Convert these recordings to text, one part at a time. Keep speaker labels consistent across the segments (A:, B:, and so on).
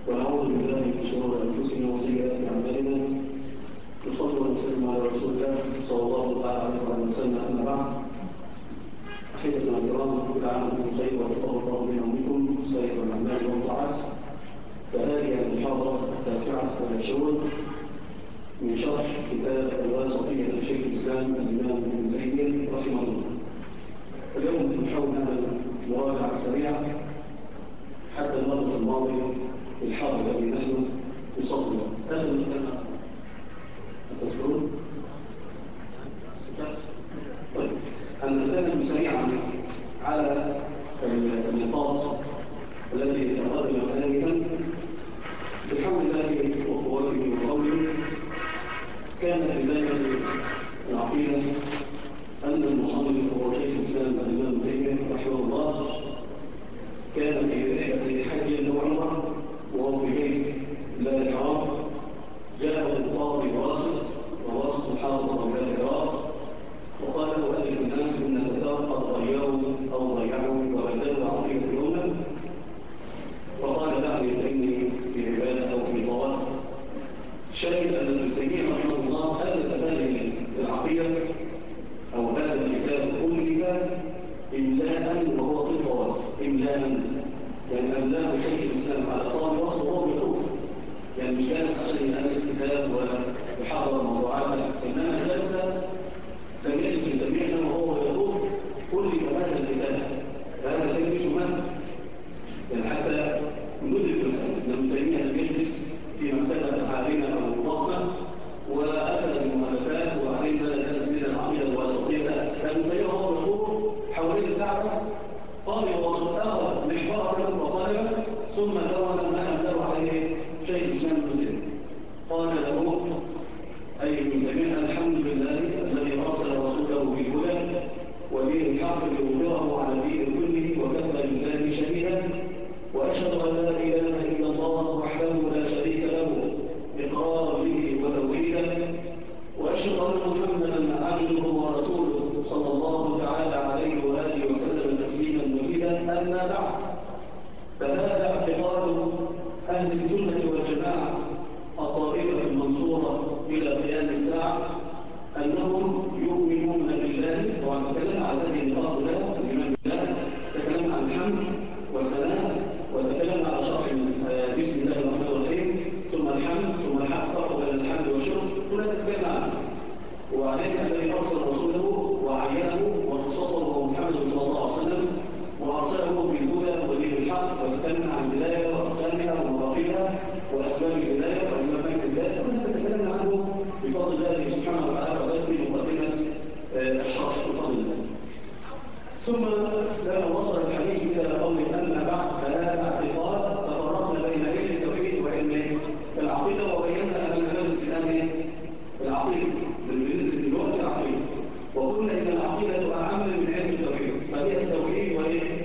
A: ونعوذ بالله من شرور انفسنا وسيئات اعمالنا. نصلي ونسلم على رسول الله صلى الله تعالى عليه وسلم. اما بعد، احبتنا الكرام، كل عام وانتم بخير وتقبل الله منا ومنكم سائر الاعمال والطاعات. فهذه المحاضره 29 من شرح كتاب الواسطيه لشيخ الاسلام الامام ابن تيميه رحمه الله. اليوم نحاول نعمل مراجعه سريعه حتى المرة الماضية في الحرب الذي نحن نصلي. هذا المثال تذكرون؟ طيب، أنا نتكلم سريعا على النقاط التي تقدم آنفا. بحول الله وقوته وقوله كان بداية العقيدة أن المصنف هو شيخ الإسلام الإمام ابن تيمية رحمه الله كان في رحلة حج أو عمرة وهو في بيت الله الحرام. جاءه قاضي وواسط محافظة بلاد العراق وقال له أدرك الناس إن التتار قد غيروا أو ضيعوا وبدلوا عقيدة الأمة. فقال دعني فإني في عبادة أو في طواف. شاهد أن ابن تيمية رحمه الله ألف هذه العقيدة أو هذا الكتاب ألف إملاء وهو في الطواف. إملاء يعني أملاه شيخ الإسلام على طال وصف وهو يطوف، يعني مش جالس عشان يألف كتاب ويحضر موضوعات، إنما جلس لم يجلس ابن تيمية وهو يطوف ألف هذا الكتاب. فهذا الكتاب شمال يعني حتى ندرك المسألة أن ابن تيمية لم يجلس في مكتبة عالمة أو ضخمة وأكل بالمؤلفات وبعدين بدأ يدرس لنا العقيدة الواسطية. فابن تيمية وهو يطوف حوالين الكعبة قال وصل أخذ محبرة وقلما ثم دون ما أمله عليه شيخ الإسلام ابن تيمية. قال له أي ابن تيمية الحمد لله الذي أرسل رسوله بالهدى ودين الحق ليظهره على الدين كله وكفى بالله شهيدا وأشهد أن لا إله إلا الله وحده لا شريك له إقرارا به وتوحيدا وأشهد أن محمدا عبده ورسوله صلى الله تعالى عليه وآله وسلم تسليما مزيدا. أما بعد، فهذا اعتقاد أهل السنة والجماعة الطائفة المنصورة إلى قيام الساعة أنهم يؤمنون بالله. طبعا تكلمنا عن هذه النقاط كلها، الإيمان بالله، تكلمنا عن الحمد والسلام، وتكلمنا على شرح بسم الله الرحمن الرحيم ثم الحمد ثم الفرق بين الحمد والشكر كلها تكلمنا عنه. وعليه الذي أرسل رسوله وعينه وخصصه هو محمد صلى الله عليه وسلم وأرسله بالهدى ودين الحق. وتكلمنا عن الهداية وأقسامها ومراحلها وأسباب الهداية وأسباب الهداية، كلها تكلمنا عنه بفضل الله سبحانه وتعالى وذلك في مقدمة الشرح بفضل الله. ثم لما وصل الحديث إلى قول أما بعد فهذا اعتقاد. تفرقنا بين علم التوحيد وعلم العقيدة وبينا أن ندرس الآن العقيدة بالنسبة للوقت العقيدة، وقلنا إن العقيدة أعم من علم التوحيد، فهي التوحيد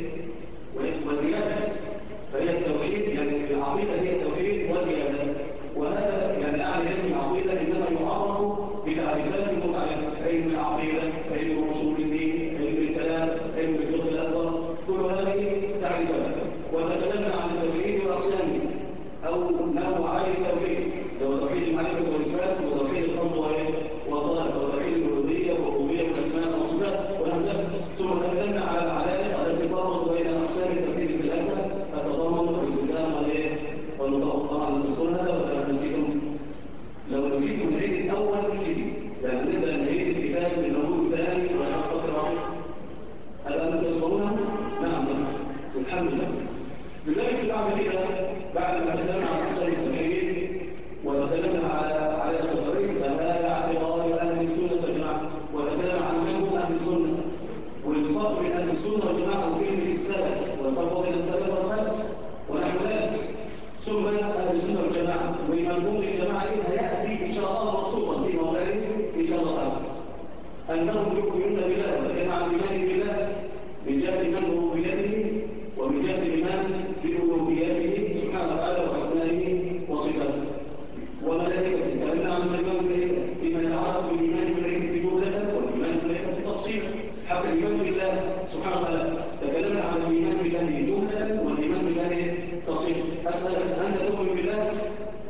A: وزيادة. فهي التوحيد يعني العقيدة هي التوحيد وزيادة. وهذا يعني أعلى علم العقيدة إنما يعرف بتعريفات متعددة: علم العقيدة، علم أصول الدين، علم الكلام، علم الفقه الأكبر، كل هذه تعريفات. وتكلمنا عن التوحيد وأقسامه أو نوعي التوحيد، لو توحيد المعرفة والإثبات وتوحيد القصد والطلب وتوحيد الألوهية والربوبية والأسماء والصفات وهكذا. ثم تكلمنا على العلائق التي تربط بين أقسام التوحيد الثلاثة: التضامن والاستلزام والمتوقع أن تذكرها ولا نسيتم. لو نسيتم نعيد الأول يعني نبدأ نعيد الكتاب من الأول الثاني ونحقق الرابع. هل أنتم تذكرونها؟ نعم الحمد لله. لذلك بعد ما تكلمنا عن أقسام التوحيد وتكلمنا على التوحيد فهذا اعتقاد أهل السنة والجماعة، وتكلمنا عن منهم أهل السنة والفرق بين أهل السنة والجماعة وكلمة السلف والفرق بين السلف والخلف ونحو ذلك. ثم أهل السنة والجماعة ومفهوم الجماعة هيأتي إن شاء الله مقصودا في موضعه إن شاء الله تعالى أنهم يؤمنون بالله وتكلمنا عن الإيمان بالله من جهة من ربوبيته ومن جهة الإيمان بألوهيته سبحانه وتعالى وأسمائه وصفاته وملائكته. تكلمنا عن الإيمان بالملائكة فيما يتعلق بالإيمان بالملائكة جملة والإيمان بالملائكة تفصيلا. حتى الإيمان بالله سبحانه وتعالى تكلمنا عن الإيمان بالله جملة والإيمان بالله تفصيلا. أسألك أنت تؤمن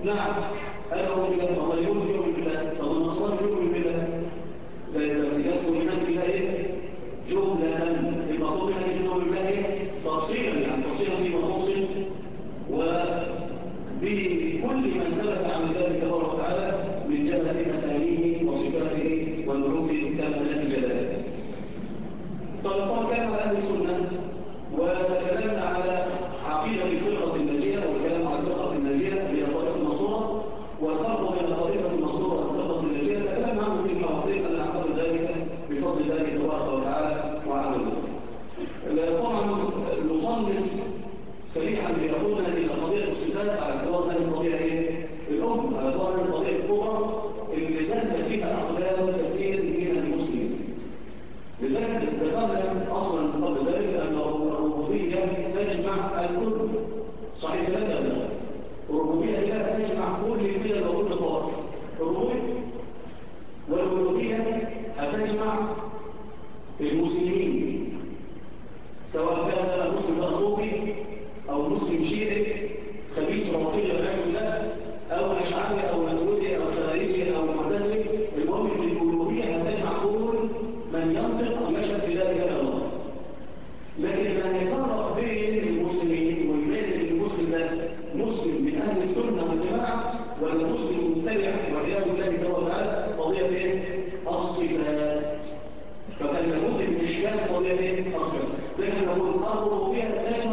A: نعم أنا أؤمن بالله. طب اليهود يؤمن بالله، طب النصارى يؤمن بالله. بس يذكر الإيمان بالله إيه؟ جملة. المطلوب منها أن تؤمن بالله إيه؟ تفصيلا، يعني تفصيلا فيما تفصل وبكل من ثبت عن الله تبارك وتعالى من جهة أساميه وصفاته والنعوت كمالات جلاله. طبعا كلام على أهل السنة وكلامنا على عقيدة الفرقة الناجية والكلام على الفرقة الناجية هي طائفة المنصورة والفرق بين طائفة المنصورة والفرقة الناجية فكلام عنه في المواضيع أن أعتقد ذلك بفضل الله تبارك وتعالى وعز وجل. طبعا المصنف سريعا بيقودنا إلى قضية الصفات على اعتبار أن القضية إيه؟ الأم، على اعتبار أن القضية الكبرى اللي زل فيها أقدام كثير من المسلمين. لذلك ذكرنا اصلا قبل ذلك ان الربوبيه تجمع الكل. صحيح لك ان الربوبيه لا تجمع كل الفئه وكل طائف. الربوبيه والالوهيه هتجمع المسلمين سواء كان مسلم صوفي او مسلم شيعي خبيث رافضي والعياذ بالله او اشعري او ماتريدي او خارجي او معتزلي. المهم في الالوهيه هتجمع كل من ينطق أو يشهد بذلك إلى الله. لكن ما يفرق بين المسلمين ويميز المسلم ده مسلم من أهل السنة والجماعة ولا مسلم مبتدع والعياذ بالله تبارك وتعالى قضية ايه؟ الصفات. فكان لابد من إحكام قضية ايه؟ الصفات. زي ما نقول الربوبية تجمع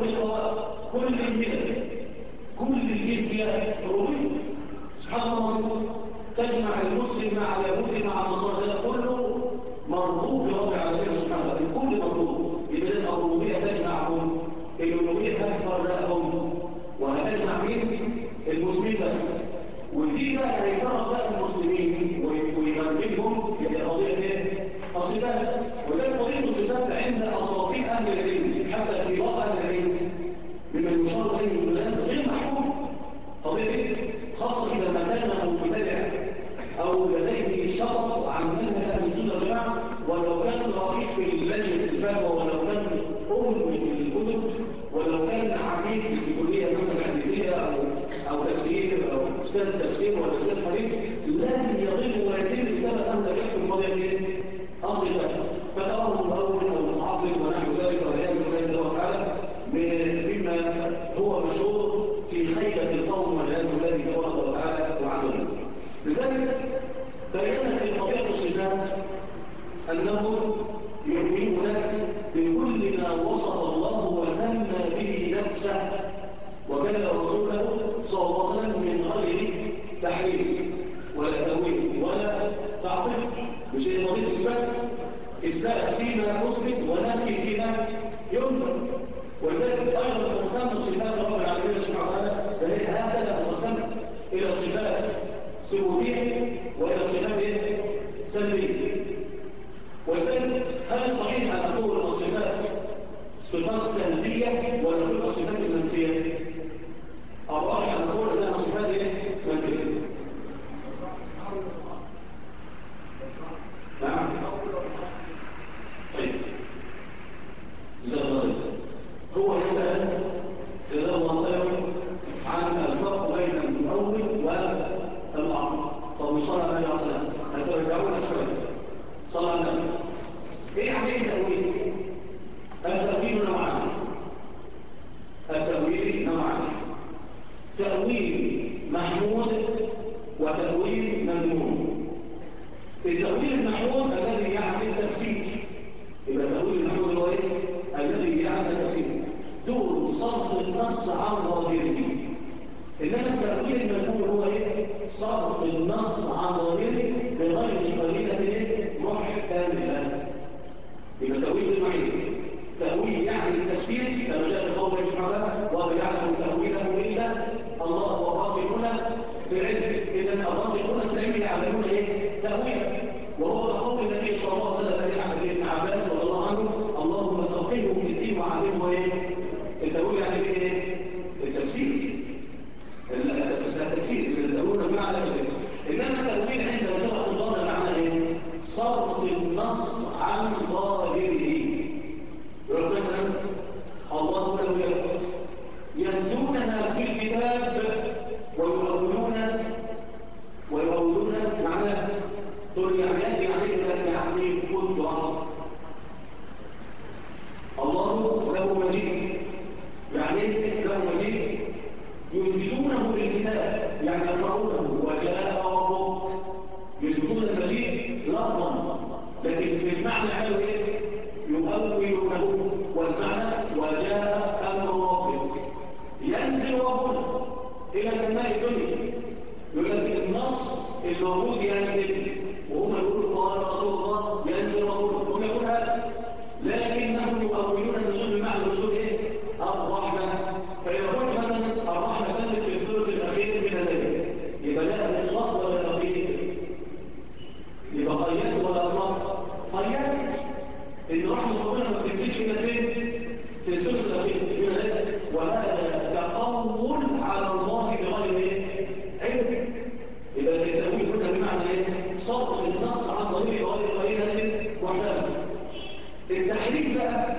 A: كل الجنسيات كل الجنسيات ربوبية. سبحان الله تجمع المسلم مع اليهودي مع النصارى ده كله مربوط برب العالمين سبحانه وتعالى. الكل مربوط. يبقى الربوبيه تجمعهم، الالوهيه تفرقهم وهتجمع مين؟ المسلمين بس. ودي بقى هيفرق بقى المسلمين ويغلبهم. يبقى قضيه ايه؟ الصفات. وذلك قضيه الصفات عند اساطير اهل العلم حتى كبار اهل العلم ممن يشار اليه الكلام غير محكوم. قضيه ايه؟ خاصه اذا ما كان مبتدع او لديه شطط عن منهج اهل السنه والجماعه ولو كان رئيس في لجنه الفتوى ولو كان في الكتب ولو كان عميد في كليه مثلا حديثيه او تفسير او استاذ تفسير ولا استاذ حديث لازم يضل ويتم بسبب انه لا يحكم قضيه ايه؟ اصل فتراه مؤول او معطل ونحو ذلك والعياذ بالله تبارك وتعالى مما هو مشهور في خيبه القوم والعياذ بالله تبارك وتعالى وعز وجل. لذلك بيّن في قضية الصفات أنهم يؤمنون بكل ما وصف الله وسمى به نفسه وكان رسوله صلى الله عليه وسلم من غير تحريف ولا تأويل ولا تعطيل. مش هي قضية إثبات فيما يثبت ونفي فيما ينفي. ولذلك أيضا قسمنا صفات رب العالمين سبحانه وتعالى فهي هكذا مقسمة إلى صفات ثبوتية وإلى صفات سلبية. ولذلك هل صحيح أن نقول الصفات صفات سلبية ولا نقول الصفات المنفية؟ الراجح أن نقول أنها صفات منفية. نعم. طيب جزاك هو يسأل جزاه الله خيرا عن الفرق بين المؤول والمعطل. طب صلى الله عليه وسلم هترجعونا شويه. صلى الله عليه وسلم ايه يعني التأويل؟ التأويل نوعان. التأويل نوعان. تأويل محمود وتأويل مذموم. التأويل المحمود الذي يعني التفسير. يبقى التأويل المحمود هو ايه؟ الذي يعني التفسير دون صرف النص عن ظاهره. انما التأويل المذموم هو ايه؟ صرف النص عن ظاهره بغير قرينه محتمله. يبقى التأويل نوعين. تأويل يعني التفسير كما جاء في قوله سبحانه ويعلم تأويله إلا الله والراسخون في العلم. إذا الراسخون في العلم يعلمون ايه؟ تأويله. وهو قول النبي صلى الله عليه وسلم لابن عباس رضي الله عنه اللهم فقهه في الدين وعلمه ايه؟ التأويل يعني ايه؟ التفسير. التفسير التأويل بمعنى ايه؟ انما التأويل عند لغة الله معنى ايه؟ صرف النص عن ظاهره. يقول مثلا الله له يتلونها في الكتاب ويؤولونها المعنى عملوا ايه؟ يؤولونه، والمعنى وجاء امر ربك ينزل ربنا الى سماء الدنيا. يقول لك النص الموجود ينزل، وهم يقولوا قال رسول الله ينزل ربنا، هم يقولون هذا، لكنهم يؤولون النزول بمعنى النزول ايه؟ الرحمه. فاذا قلت مثلا الرحمه تنزل في الثلث الاخير من الليل، يبقى لا اطلاق ولا تقييد، يبقى قياد ولا اطلاق؟ قياد. ان رحمه ربنا ما بتنزلش من فين؟ في الثلث الاخير من الليل، وهذا تقول على الله بغير ايه؟ علم. اذا التاويل هنا بمعنى ايه؟ صرف النص عن ضمير غير قرينه وحدها. التحريف بقى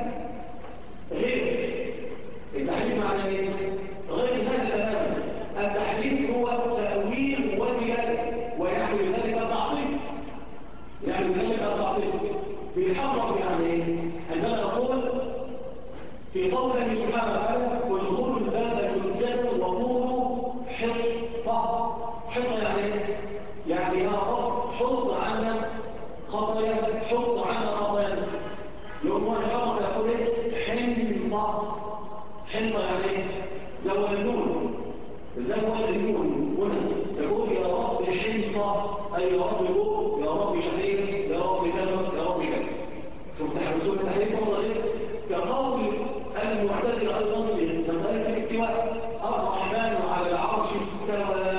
A: غير. التحريف معنى ايه؟ غير هذا تماما. التحريف هو تأويل وزيادة، ويعني ذلك التعطيل. يعني ذلك التعطيل بيحرف يعني ايه؟ عندما نقول في قوله سبحانه وتعالى ادخلوا الباب سجدا وقولوا حطة. حطة يعني ايه؟ يعني يا رب حط عنا خطايا، حط عنا خطايا. يوم واحد حرف يقول ايه؟ حنطة. حنطة يعني ايه؟ زود النون، زود النون هنا يقول يا رب حنطة، اي يا رب يقول يا رب شهير، يا رب كذا، يا رب كذا. شوف التحريف وصل ايه؟ كقول المعتزلة ايضا في مسألة الاستواء، الرحمن على العرش استوى.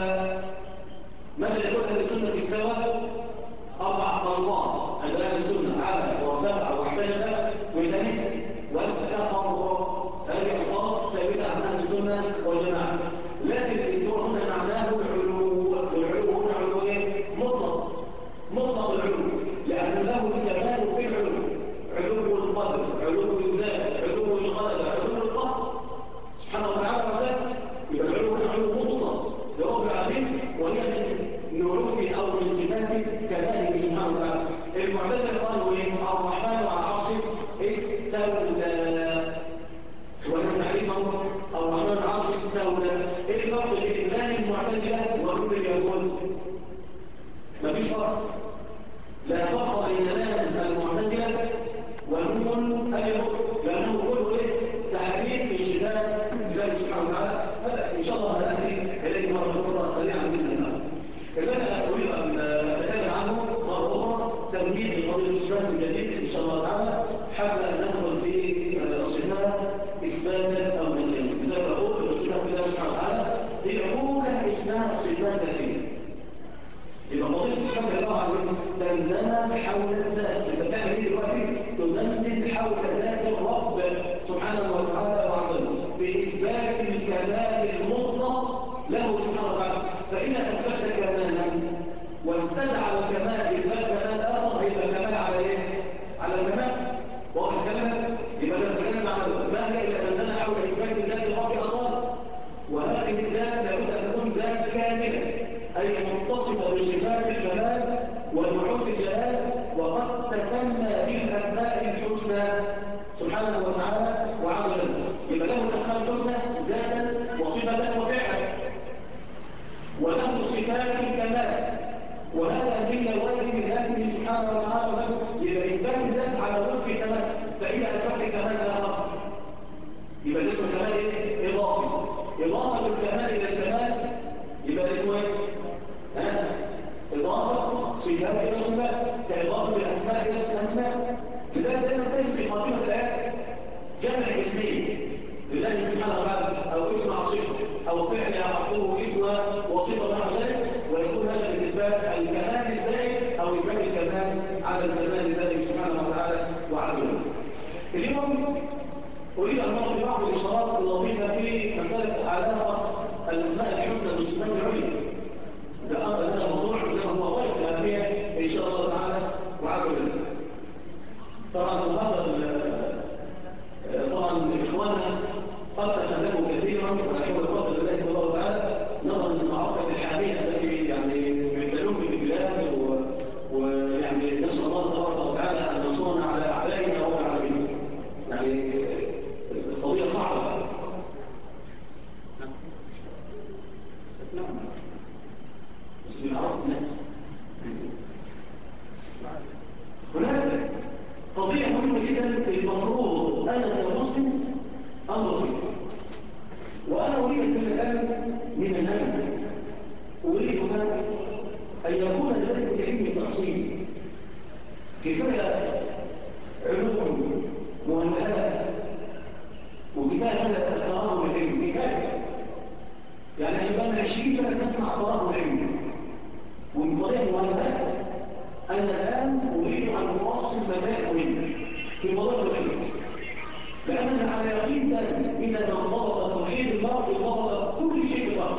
A: ماذا يقول اهل السنة استوى؟ 4 ألفاظ عند أهل السنة: على وارتفع واحتجب وثاني واستقر. هذه ألفاظ ثابتة عن أهل السنة والجماعة. لكن الاستواء هنا معناه العلو، والعلو هنا علو ايه؟ مطلق، مطلق العلو، لأن له الكمال في العلو: علو القدر، علو الذات، علو الغلبة، علو القهر سبحانه وتعالى. يبقى العلو هنا علو مطلق لرب العالمين، وهي من نعوته أو من صفات كماله سبحانه وتعالى. المعتزلة قالوا ايه؟ الرحمن على العرش استولى. وأن تحريفهم الرحمن على العرش استولى. ايه الفرق بين الله المعتزلة ونور اليهود؟ مفيش فرق. لا فرق بين الله المعتزلة ونور اليهود، لأنه كله ايه؟ تحريف في صفات الله سبحانه وتعالى. هذا إن شاء الله هنأتي إليه مرة أخرى سريعا بإذن الله. الذي أريد أن أتكلم عنه مرة أخرى تمهيد لقضية الصفات الجديد إن شاء الله تعالى، حتى أن ندخل في الصفات إثباتا أو نفيا. لذلك أقول أن صفات الله سبحانه وتعالى هي أولى اسمها صفات ذاتية. إذا قضية الصفات الله عليه تندمج حول الذات. أنت تعمل إيه دلوقتي؟ تندمج حول ذات الرب سبحانه وتعالى وعظمه بإثبات الكمال المطلق له سبحانه وتعالى. فإذا أثبت كمالا واستدعى الكمال إثبات كمال آخر، هيبقى كمال على إيه؟ على الكمال. واضح الكلام؟ يبقى نتكلم عن ما هي إلا أننا حول إثبات ذات الرب أصلا، وهذه الذات لابد أن تكون ذات كاملة، أي متصفة بصفات الكمال والوحود الجلال، وقد تسمى بالأسماء الحسنى سبحانه وتعالى وعز وجل. يبقى له الأسماء الحسنى ذاتا وصفة وفعلا، وله صفات الكمال، وهذا من لوازم ذاته سبحانه وتعالى. يبقى إثبات الذات على وفق الكمال. فإذا أثبت كمال آخر يبقى اسمه كمال إيه؟ إضافي. إضافة الكمال إلى الكمال يبقى اسمه إيه؟ إضافة صفات إلى صفات، كإضافة الأسماء إلى الأسماء. لذلك دائما تجد في خاتمة الآيات جمع اسمين لله سبحانه وتعالى، أو اسم عصيبه أو فعل يعقوه اسم وصفة نحو ذلك، ويكون هذا بالإثبات الكمال الزائد أو إثبات الكمال على الكمال لله سبحانه وتعالى وعز وجل. اليوم أريد أن نعطي بعض الإشارات اللطيفة في مسألة علاقة الأسماء الحسنى بالصفات العليا. هذا موضوع هو غاية الأهمية إن شاء الله تعالى وعز وجل. طبعا إخواننا قد تخلفوا كثيرا، ونحن نقدر بالله سبحانه وتعالى نظرا للمعركة الحالية التي يعني يبتلون في البلاد، ويعني نسأل الله تبارك وتعالى أن ينصرنا على أعدائنا رب العالمين. يعني القضية صعبة. نعم بس بنعرف الناس. هناك من الآن من الهم أريد أن يكون لذلك العلم تأصيل كفاية علوم مهندسة وكفاية هذا التراغب العلمي كفاية يعني يبقى لنا 20 سنة نسمع تراغب العلمي ومن طريق مهندسة أنا الآن أريد أن أؤصل مسائل مهمة في موضوع العلم لأننا على يقين إذا انضبط توحيد المرء انضبط كل شيء بالأرض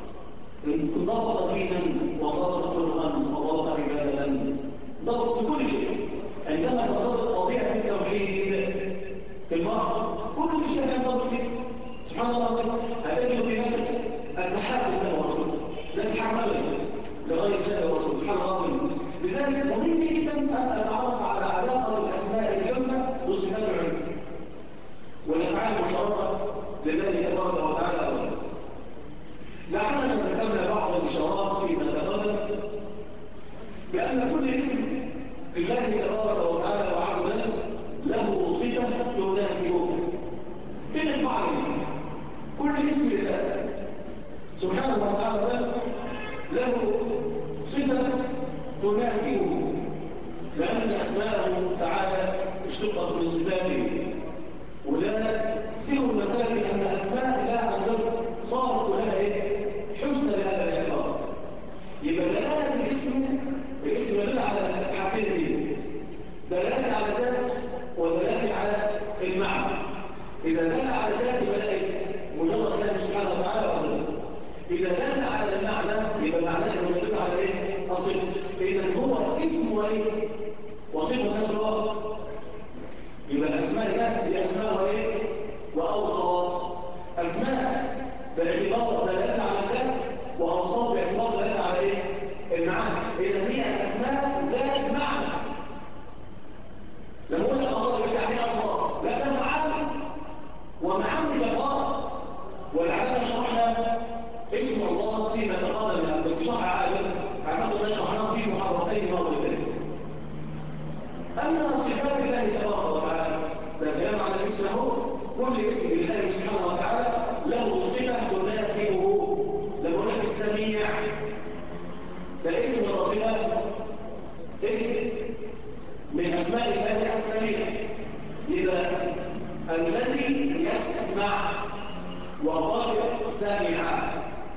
A: انضبط دينا وضبط خلقا وضبط عبادة ضبط كل شيء عندما تنضبط طبيعة التوحيد في المرء كل شيء ينضبط فيه سبحان الله العظيم هتجد في نفسك التحكم له ورسوله لا تتحمل لغير الله ورسوله سبحان الله العظيم لذلك مهم جدا أن أتعرف على علاقة الأسماء الجملة بصفات العلم والأفعال المشتركة لله تبارك وتعالى أولا لعلنا ذكرنا بعض الإشارات فيما تقدم بأن كل اسم لله تبارك وتعالى وعز وجل له صفة تناسبه فين المعنى كل اسم لله سبحانه وتعالى له صفة تناسبه لأن أسماءه تعالى اشتقت من صفاته ولا سر المسائل أن أسماء الله عز وجل صارت لها حسن بهذا الاعتبار يبقى دلالة الاسم يدل على حاجتين دلالة على ذات ودلالة على المعنى إذا دل على ذات يبقى ده اسم مجرد الله سبحانه وتعالى وعلا إذا دل على المعنى يبقى معناه أنه يدل على إيه؟ أصل إذا هو اسم وإيه؟ وصفة نفس الوقت يبقى أسماء الله هي أسماء وإيه؟ وأوصاف أسماء باعتبار دلالة على الذات وأوصاف باعتبار دلالة على إيه؟ المعنى إذا هي أسماء ذات معنى لما قلنا الله يبقى عليه أصوات لا ده معاني ومعاني جبارة ولعلنا شرحنا اسم الله فيما تقدم بس شرح عادل أعتقد أن شرحناه في محاضرتين مرتين أما صفات الله تبارك وتعالى ده كلام على الاسم هو كل اسم لله سبحانه وتعالى له صفة تناسبه لما قلنا السميع ده اسم وصفة اسم من أسماء الله السميع إذا الذي يسمع وقال سامع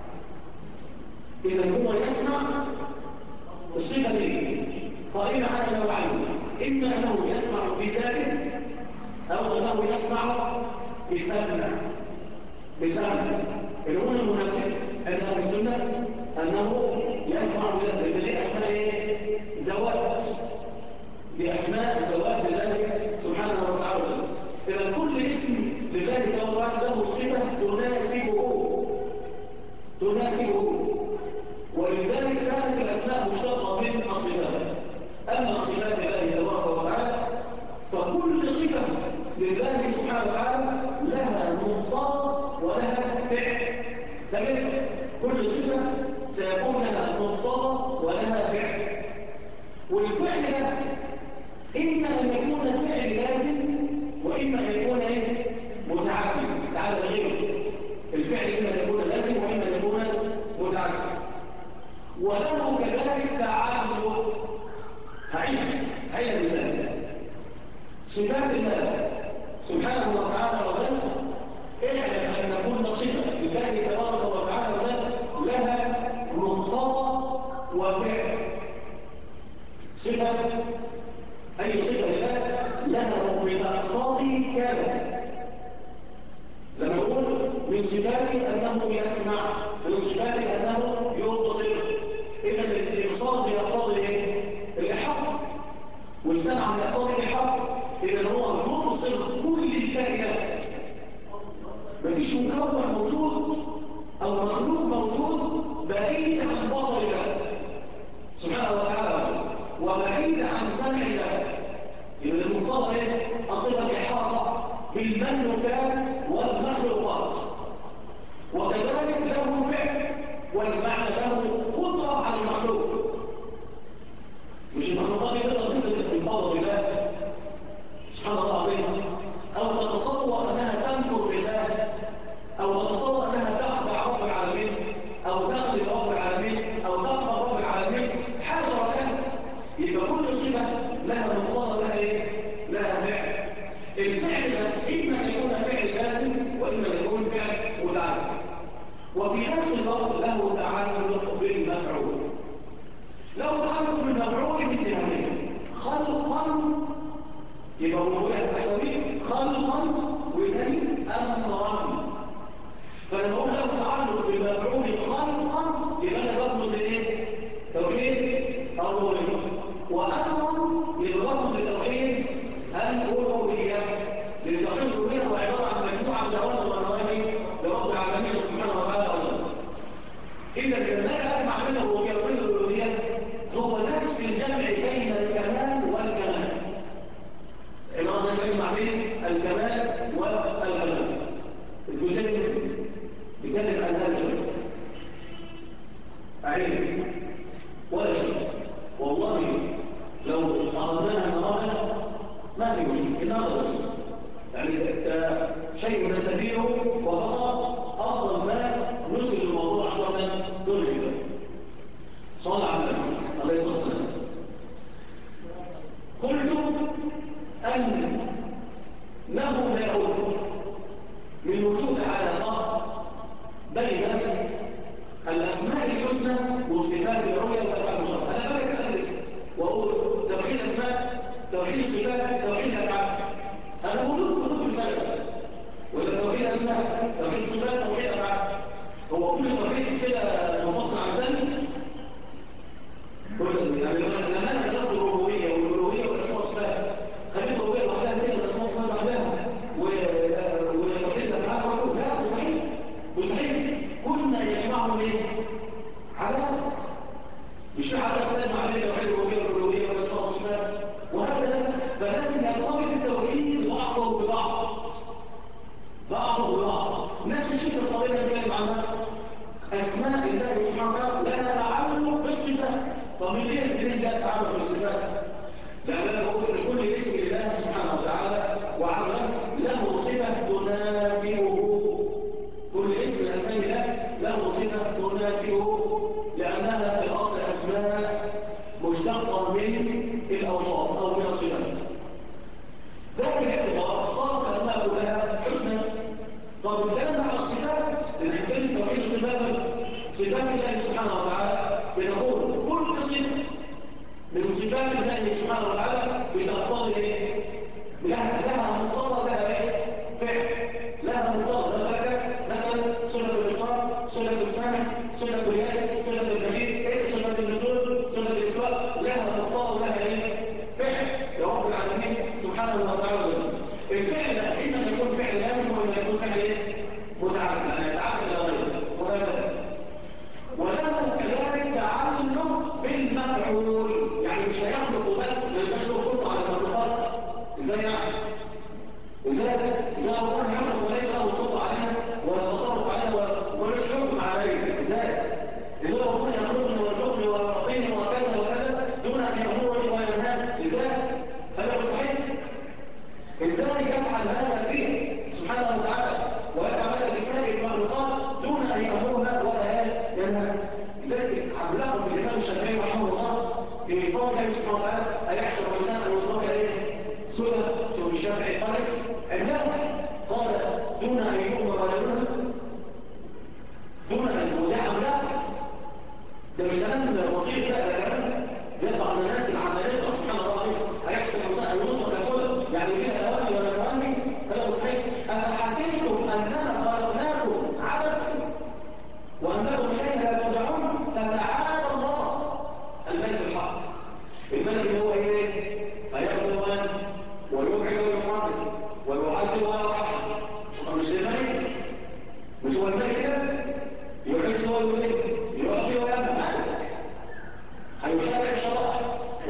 A: إذا هو يسمع الصفة دي قائمة على نوعين إما أنه يسمع بذلك أو أنه يسمع بسمع الأول المناسب عند أهل السنة أنه يسمع بذلك لأن دي أسماء زواج دي أسماء زواج لله سبحانه وتعالى إذا كل اسم لله تبارك له صفة تناسبه ولذلك كانت الأسماء مشتقة من الصفات أما صفات الله تبارك وتعالى فكل صفة لله سبحانه وتعالى لها مقتضى ولها فعل لكن كل صفة سيكون لها مقتضى ولها فعل والفعل ده إما أن يكون فعل لازم وإما أن يكون متعدي تعالى غيره الفعل إما أن يكون لازم وإما أن يكون متعدي وله كذلك تعدد هيا بالله صفات الله سبحانه وتعالى وجل اعلم أن كل صفة لله تبارك وتعالى وجل لها مقتضى وفعل صفة أي صفة لله لها بمقتضي كذا لما نقول من صفاته أنه يسمع من صفاته أنه يبصر إذا الإبصار يقتضي الإحاطة والسمع يقتضي الإحاطة إذا هو يبصر كل الكائنات مفيش مكون موجود أو مخلوق موجود بعيد عن بصر الله سبحانه وتعالى وبعيد عن سمع الله إذا المقتضى أصفة إحاطة بالمملوكات والمخلوقات وكذلك له فعل والمعنى له قدرة على المخلوق مش المخلوقات تقدر تنزل بفضل الله سبحان الله العظيم أو تتصور أنها تنكر بالله أو تتصور أنها وفي نفس الوقت له تعلق بالمفعول. له تعلق بالمفعول مثل هذه خلقا، يبقى ربوبية تحتوي خلقا وثاني أمرا. فلما أقول له تعلق بالمفعول خلقا يبقى أنا بطلب الايه؟ توحيد الربوبية. وأمرا يبقى بطلب التوحيد الألوهية. لأن توحيد الألوهية هو عبارة عن مجموعة من الأوامر والنواهي لرب العالمين سبحانه وتعالى أيضا. إذا لما أجمع بين الربوبية وبين الألوهية هو نفس الجمع بين الكمال والكمال. عبارة يجمع بين الكمال والكمال. الجزئين بيتكلم عن هذا الجمع. أعيد ولا شيء. والله لو أخذناها النهارده ما في مشكلة، النهارده بس. يعني شيء نستفيده وفقط أفضل ما نسل الموضوع عشان دون الإنسان. صلى على النبي عليه الصلاة والسلام. قلت أنه لا بد من وجود علاقة بين الأسماء الحسنى والصفات العليا والأفعال الشرعية. أنا بقى أدرس وأقول توحيد أسماء، توحيد صفات، توحيد أفعال. هذا موجود في كتب السلف. ولا توحيد أسماء، توحيد صفات، توحيد أفعال. هو كل توحيد كده منفصل عن الثاني. يعني لما ندرس الربوبية والألوهية والأسماء والصفات، خلينا الربوبية لوحدها كده والأسماء والصفات لوحدها وتوحيد الأفعال لوحدها. لا مستحيل، مستحيل. كنا يجمعهم ايه؟ علاقة. مش في علاقة تجمع بين توحيد الربوبية والألوهية والأسماء والصفات وهكذا. فلازم يرتبط التوحيد بعضه ببعض، بعضه ببعض. نفس الشيء القضية اللي بنتكلم عنها أسماء الله سبحانه وتعالى لها تعلق بالصفات. طب منين جاء التعلق بالصفات؟ لأن أنا بقول إن كل اسم لله سبحانه وتعالى وعز له صفة تناسبه. كل اسم الأسامي له صفة تناسبه، لأنها في الأصل أسماء مشتقة من الأوصاف أو من الصفات. ذلك الاعتبار صارت الأسماء كلها حسنى. طب الكلام على الصفات اللي حدث توحيد صفات الله سبحانه وتعالى بنقول كل صفة من صفات الله سبحانه وتعالى بتقتضي ايه؟ لها مقتضى، لها ايه؟ فعل، لها مقتضى. لك مثلا صفة الإبصار، صفة السمع، صفة اليد، صفة المجيد، صفة النزول، صفة الإسواء، لها مقتضى ولها ايه؟ فعل لرب العالمين سبحانه وتعالى. الفعل إما يكون فعل لازم وإما يكون فعل ايه؟ متعدد، يعني يتعدد إلى غيره وهكذا. وله كذلك تعلق بالمفعول، يعني مش هيخلق بس، ما يبقاش له سلطه على المخلوقات. ازاي يعني؟ ازاي ربنا يخلق وليس له سلطه علينا ولا تصرف علينا ولا حكم علينا؟ ازاي ربنا يخلقني ويرزقني ويعطيني وكذا وكذا دون ان يامرني وينهاني؟ ازاي؟ هذا مستحيل. ازاي يفعل هذا فيه سبحانه وتعالى ويفعل هذا في سائر المخلوقات دون ان يامرنا ولا ينهى؟ لذلك عبلاق في الإمام الشافعي رحمه الله في قوله سبحانه وتعالى أيحسب الإنسان أن يترك إيه؟ سنة. شوف الشافعي قال قال دون أن يؤمر ولا ينهى، دون أن وده عبلاق. ده مش كلام بسيط، ده كلام يطلع من الناس العملية سبحان الله. أيحسب الإنسان أن يترك سنة، يعني فيها أوامر ولا نواهي؟ هذا مستحيل. أفحسبتم أننا خلقناكم عبثا وأنكم إلينا لا ترجعون؟ فتعالى الله الملك الحق. الملك اللي هو ايه؟ هياخد المال ويبعد ويقرب ويعزل ويرحم. مش الملك؟ مش هو الملك كده؟ يعز ويذل، يعطي ويمنع، هيشرع الشرائع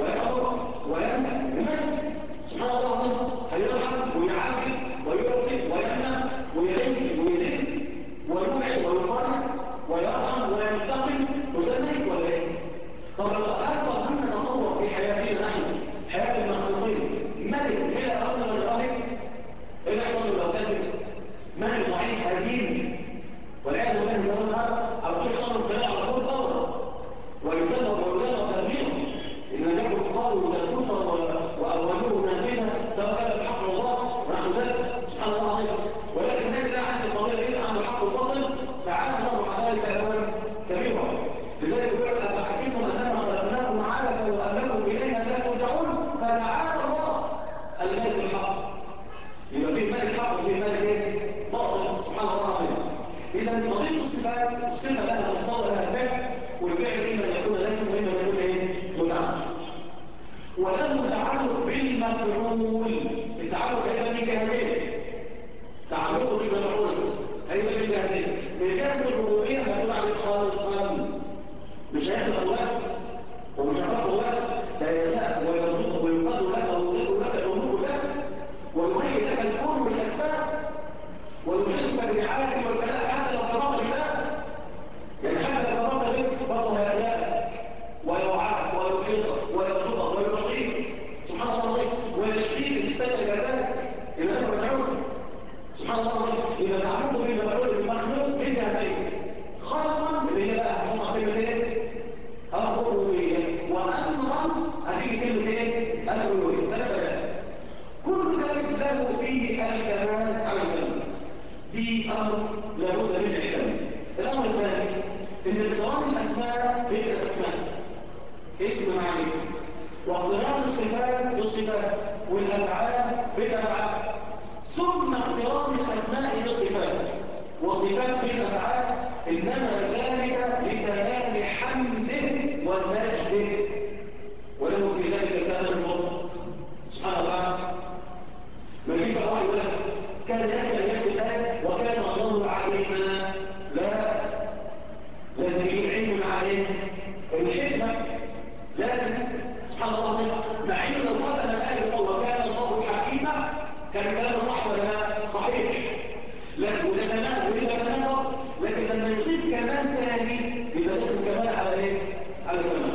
A: الصفة لها مقتضى لها فعل، والفعل إما أن يكون لازم وإما أن يكون إيه؟ متعلق. وله تعلق بالمفعول. التعلق هيبقى من جهتين. تعلقه بالمفعول هيبقى من جهتين. من جهة الربوبية هتقول عليه خالقا، مش هيبقى بس ومش هيبقى بس، لا يخلق ويرزق ويقدر لك ويضل لك الأمور لك ويهيئ لك الكون والأسباب ويخلق بالرعاية والكلام حتى لو كرمت بالله. يعني حتى لو كرمت بك برضه هيألفك ويوعاك ويحيطك ويرزقك ويعطيك سبحان الله ويشفيك من فتح جزاك إلى أنه مدعوك سبحان الله. إذا تعلقوا بالمفعول بالمخلوق من جهتين، خلقا اللي هي بقى هتقوم كلمة ايه؟ الربوبية، وأمرا هتيجي كلمة ايه؟ الألوهية. ثلاثة كل ذلك له فيه الكمال على الكمال. دي أمر لابد من احترامه. الأمر الثاني إن اقتران الأسماء بالأسماء، اسم مع اسم، واقتران الصفات بالصفات والأفعال بالأفعال، ثم اقتران الأسماء بالصفات وصفات بالأفعال، إنما ذلك لكمال حمده ومجده، وله في ذلك الكمال المطلق سبحان الله. ما يجيب واحد يقول لك كان يكتب الآية وكان الله عليما، لا، لازم يجيب علم مع ايه؟ الحكمة لازم سبحان الله. مع انه لو ختم الآية وكان الله حكيما كان الكلام صح ولا لا؟ صحيح. لكن وإذا تناقض، لكن لما يضيف كمان ثاني يبقى لازم كمان على ايه؟ على كمان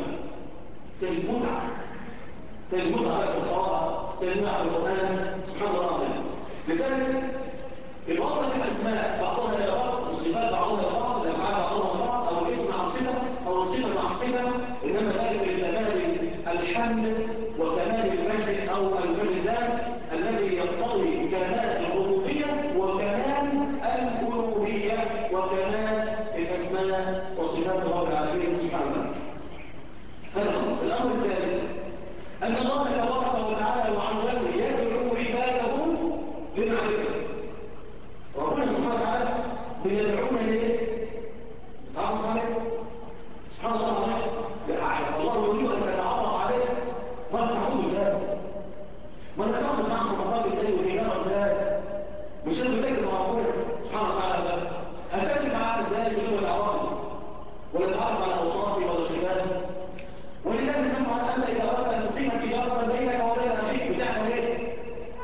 A: تجمد على القراءة، تجمد على القرآن سبحان الله. لذلك الوصف الأسماء بعضها إلى بعض، الصفات بعضها إلى بعض، الأفعال بعضها إلى بعض، أو الاسم مع صفة أو الصفة مع صفة، إنما ذلك لكمال الحمد وكمال المجد أو المجدان الذي يقتضي كمال الربوبية وكمال الألوهية وكمال الأسماء وصفات رب العالمين سبحانه. هذا الأمر الثالث أن الله تبارك وتعالى وعز وجل يدعو عباده للمعرفة. ربنا سبحانه وتعالى بيدعونا ليه؟ تعرف عليه؟ سبحان الله عليه. الله يريد أن تتعرف عليه ما تحول ذلك. ما نتعرف مع صفات ازاي وكلام ازاي؟ مش انت بتكتب مع ربنا سبحانه وتعالى ده. هتكتب معاه ازاي بدون تعرفني ولا تعرف على اوصافي ولا صفاتي؟ ولذلك نسمع الان اذا اردت ان تقيم تجاره بينك وبين اخيك بتعمل ايه؟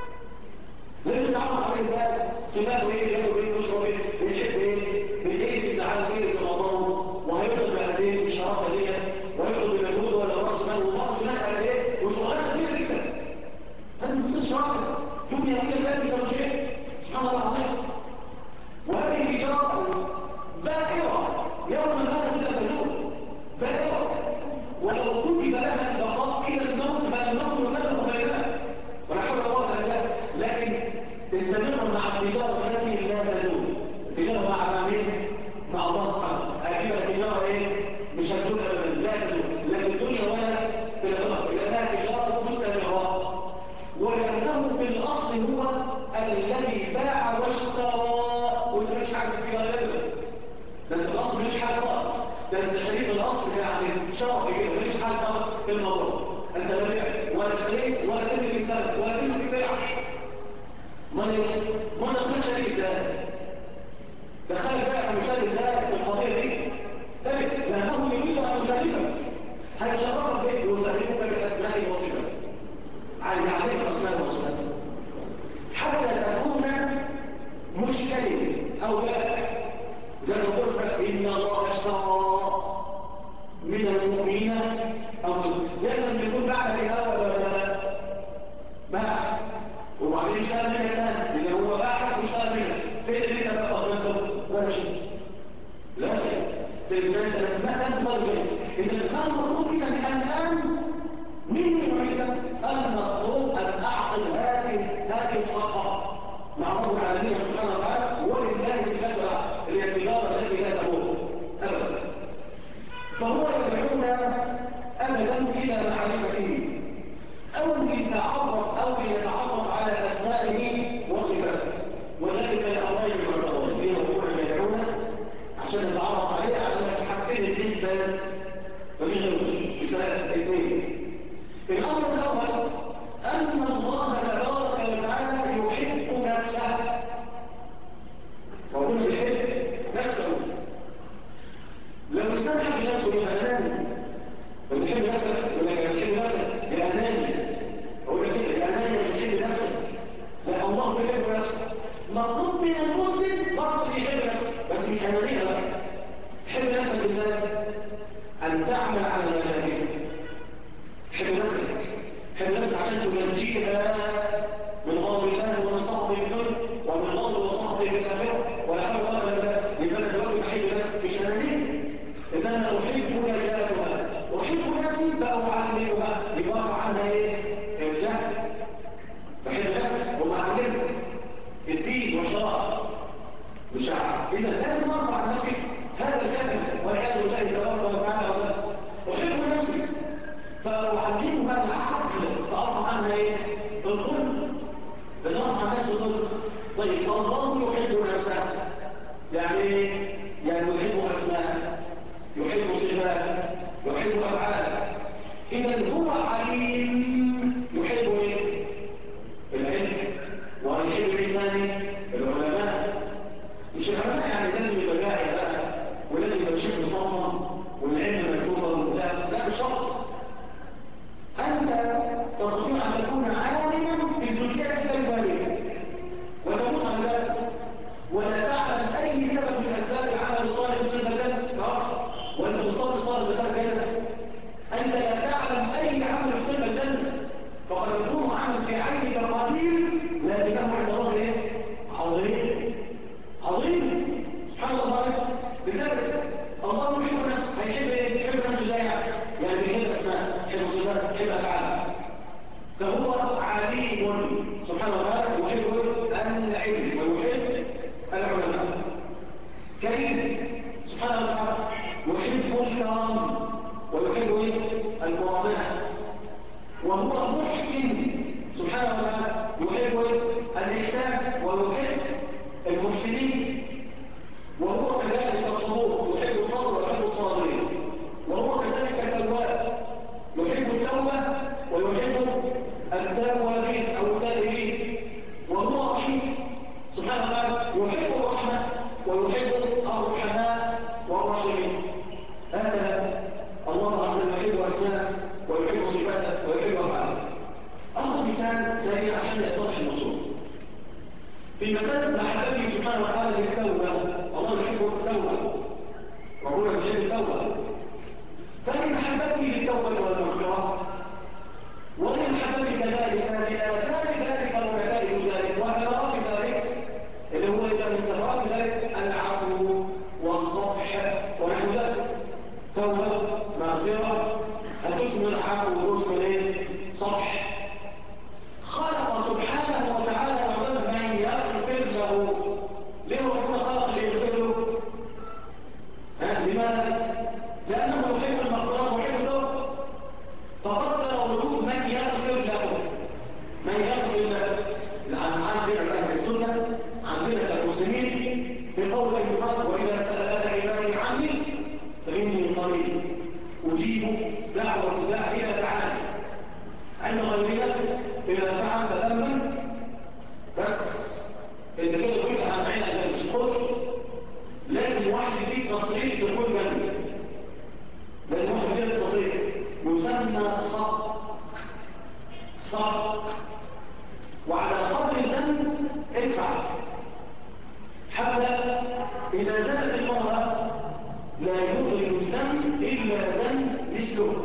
A: لازم تعرف عليه ازاي؟ صفاته ايه؟ ياكل ايه؟ يشرب ايه؟ بيحب ايه؟ بالايه؟ بيزعل ايه؟ برمضان وهيفضل بقدين في الشرافه ديت وهيفضل بمجهود ولا راس مال وراس مال قد ايه؟ وشغلانه كبيره جدا. هذه مصير شرافه يمكن ان يكون ذلك شيء سبحان الله العظيم. وهذه تجاره بائره يوم ما تبذل بائره، ولو كتب لها البقاء الى الموت فالموت يفرق بينها ولا حول ولا قوه الا بالله. لكن استمر مع التجاره التي لا تزول. التجاره مع مين؟ مع الله سبحانه. اجيب التجاره ايه؟ مش هتزول ابدا، لا تزول لا في الدنيا ولا في الاخره، لانها تجاره مستمره. ولانه في الاصل هو الذي باع واشترى، وانت مش حاجه في غيره. ده الاصل مش حاجه خالص، ده انت شريك الاصل يعني شرف كده، مش حاجه في الموضوع. انت لا بعت ولا اشتريت ولا تملك سلف ولا تملك سلع. ما نقدرش شريك ذلك. دخل بقى مشارك ذلك في القضيه دي ثابت لانه يريد ان يشاركك. هيشرفك بيت ويشاركك باسمائه وصفاته. عايز يعلمك اسمائه وصفاته حتى تكون مشتري او بائع. زي ما قلت ان الله اشترى من المؤمنين او لازم يكون بعد الاول ولا لا؟ باع وبعدين اشترى منك ثاني. اذا هو باعك واشترى منك فين اللي انت تقدمته؟ ولا شيء. لا شيء. ما تنتظر شيء. اذا كان المطلوب اذا الان مين يريد؟ المطلوب ان اعقل هذه الصفقه مع رب العالمين سبحانه وتعالى، ولله المثل اللي هي التجاره التي لا تموت ابدا. فهو يدعونا ابدا الى معرفته او ليتعرف على اسمائه وصفاته. وذلك الامرين المعتبرين. ليه ربنا يدعونا؟ عشان نتعرف عليه الاثنين بس، مفيش غيرهم، مثال اثنين. الأمر الأول أن الله تبارك وتعالى يحب نفسه، ربنا بيحب نفسه. لو سمح بنفسه يبقى أناني، لو تحب نفسك ولا تحب نفسك يا أناني، أقول لك كده يا أناني ولا تحب نفسك؟ لا، الله بيحب نفسه. مطلوب من المسلم برضه يحب نفسه، بس مش أنانية بقى. تحب نفسك إزاي؟ أن تعمل على المفاتيح. تحب نفسك، تحب نفسك عشان تنجيها من غضب الله ومن سخطه في الدنيا ومن غضب وسخطه في الآخرة، ولا حول ولا قوة إلا بالله. يبقى أنا دلوقتي بحب نفسي مش أنانية، إنما أحب نجاتها، أحب نفسي فأعلمها، يبقى عنها إيه؟ الجهل. بحب نفسي ومعلمها الدين والشرع مش عارف. إذا لازم أرفع عن نفسي هذا الجهل والعياذ بالله تبارك وتعالى. أحب نفسي فأعلمها العقل فأرفع عنها إيه؟ الظلم. بترفع عن نفسه الظلم. طيب الله يحب نفسه، يعني يحب أسماء، يحب صفات، يحب أفعال. إذا هو عليم، يحب إيه؟ العلم. ويحب الإيمان، العلماء. مش العلماء يعني لازم يبقى داعي بقى ولازم يبقى شيخ مطمن والعلم مكتوبة وبتاع، لا مش شرط. أنت تستطيع أن تكون عالما في الجزئيات الكلمة وتموت عن ذلك ولا تعلم أي سبب من أسباب العمل الصالح في المكان كأخر، وأنت تصلي صالح بخير جنة. أنت لا تعلم أي عمل في الجنة، فقد يكون عمل في عينك قليل لكنه عند الله إيه؟ عظيم عظيم سبحان الله تعالى. لذلك الله يحب نفسه، هيحب ايه؟ يحب نفسه ازاي يعني بيحب اسماء، يحب صفات، يحب افعال. فهو عليم سبحانه وتعالى، يحب العلم ويحب العلماء. كريم سبحانه وتعالى، يحب الكرم ويحب الكرماء. وهو محسن سبحانه وتعالى، يحب الإحسان ويحب المحسنين. وهو كذلك الصبور، يحب الصبر ويحب الصابرين. وهو كذلك التواب، يحب التوبة ويحب التوابين أو التائبين. وهو رحيم سبحانه وتعالى، يحب الرحمة ويحب الرحماء والراحمين. هكذا الله عز وجل يحب أسماءه ويحب صفاته ويحب أفعاله. أخذ مثال سريع عشان يتضح الموضوع. في مثال محبته سبحانه وتعالى للتوبة، الله يحب التوبة، ربنا يحب التوبة. فمن محبته للتوبة والمغفرة ومن محبته كذلك لآثار ذلك ونتائج ذلك وثمرات ذلك اللي هو إذا من ثمرات ذلك العفو والصفح ونحو ذلك. توبة مغفرة هتثمر عفو وتثمر صفح. خلق سبحانه وتعالى من يغفر له. ليه ربنا خلق اللي يغفر له؟ لماذا؟ لأنه يحب المغفرة ويحب التوبة، فقدر وجود من يغفر له. من يغفر له عندنا كأهل السنة، عندنا كالمسلمين في قول الله وإذا سألك عبادي عني فإني قريب أجيب دعوة الداع إلى تعالى. عند غيرنا إذا فعل ذنبا بس إذا كده جزء عن عين أذن مش لازم واحد يديك تصريح لكل جنب، لازم واحد يديك تصريح يسمى صدق. وعلى قدر الذنب ادفع، حتى إذا زادت المرأة لا يخرج الذنب إلا ذنب مثله.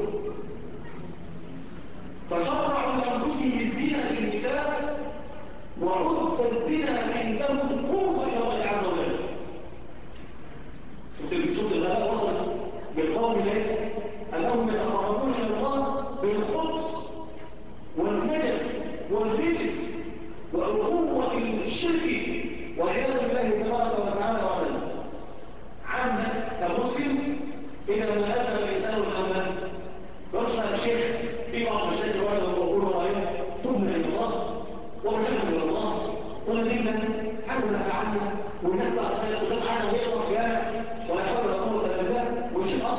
A: فشرعوا لأنفسهم الزنا للنساء ورد الزنا عندهم قرب إلى الله عز وجل. شفت الغلاء وصل بالقوم إليه أنهم يتقربون إلى الله بالخبز والنجس والرجس وأخوة الشرك والعياذ بالله تبارك وتعالى وعلا. عندك كمسلم إذا ما أذن الإنسان الأمان يرشد الشيخ في بعض الشيخ وعلا وقول رأيه تبنى إلى الله ورجعنا إلى الله ونزينا حدنا فعلنا والناس أخذت ودفعنا ويصرف جامع ولا حول ولا قوة إلا بالله ويشيل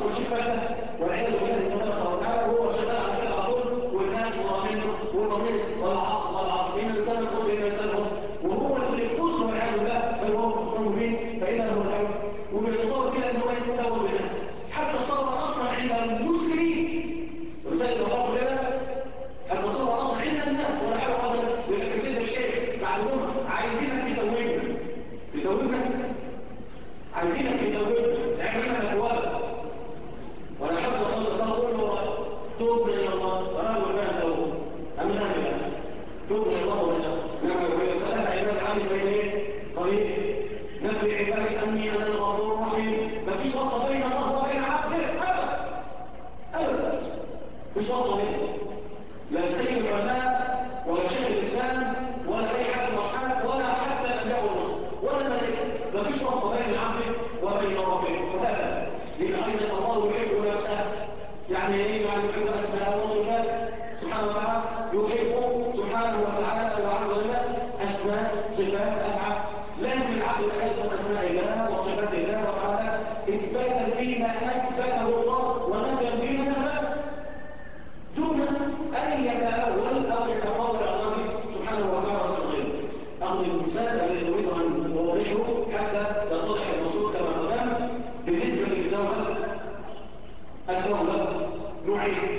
A: والشيخ فتح والعياذ بالله تبارك وتعالى وهو شغال على كده على طول والناس ورامينه ورامين ولا عصر ولا عصر إن إنسان يقول إن إنسان وهو اللي يفوز والعياذ بالله بل هو خسران مبين فإذا هو الحول وبيتصور كده أنه يتوب بالناس حتى صار أصلا عند المسلمين وسيد الله لنا حتى صار أصلا عند الناس ولا حول ولا قوة إلا بالله كسيد الشيخ بعدهم عايزينك تتوبنا عايزينك تتوبنا اعملنا أبواب ولا حول ولا قوة إلا بالله توبنا إلى الله رجل كان توب أمنا بالله توبنا إلى الله وإذا سألت عباد عني فإن إيه طريق نبي عبادي أني أنا الغفور الرحيم ما فيش وقت بين الله وبين عبده أبدا فيش وقت بين لا سيد العلماء ولا شيخ الإسلام ولا أي حد مصحاب ولا حتى الأنبياء والرسل ولا الملائكة ما فيش وقت بين العبد وبين ربه وهذا لأن أيضا الله يحب نفسه يعني إيه يعني يحب أسماء وصفات سبحانه وتعالى يحب سبحانه وتعالى وعز وجل أسماء صفات أفعال لازم العبد يحب أسماء الله وصفات الله وتعالى إثباتا فيما أثبته الله ونفيا فيما نفاه دون أن يتأول أو يتفاضل على الله سبحانه وتعالى في الغيب أخذ المثال الذي أريد أن أوضحه حتى يتضح المصروف كما قدام بالنسبة للتوبة التوبة نوعين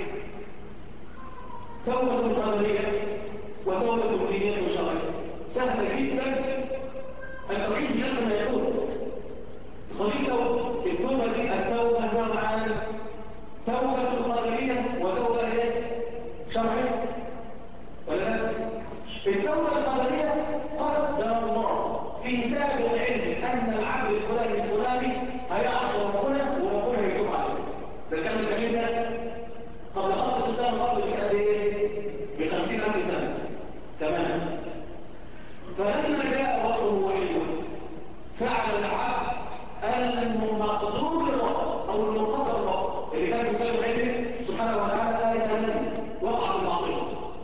A: توبة قدرية وتوبة دينية وشرعية سهلة جدا التوحيد بنفس ما يقول خليطة التوبة دي التوبة نوعان توبة قدرية وتوبة شرعية ولا لا؟ التوبة القدرية قدر الله في سابق العلم أن العبد الفلاني هيعصى ربنا وربنا يتوب عليه ده كان الكلام ده قبل خلق السنة قبل بقد ايه؟ ب50,000 سنة تمام فلما جاء وقت الوحيد فعل العبد المقدور لله او المقدر الله اللي كان بيسمى علمه سبحانه وتعالى آية وقع المعصية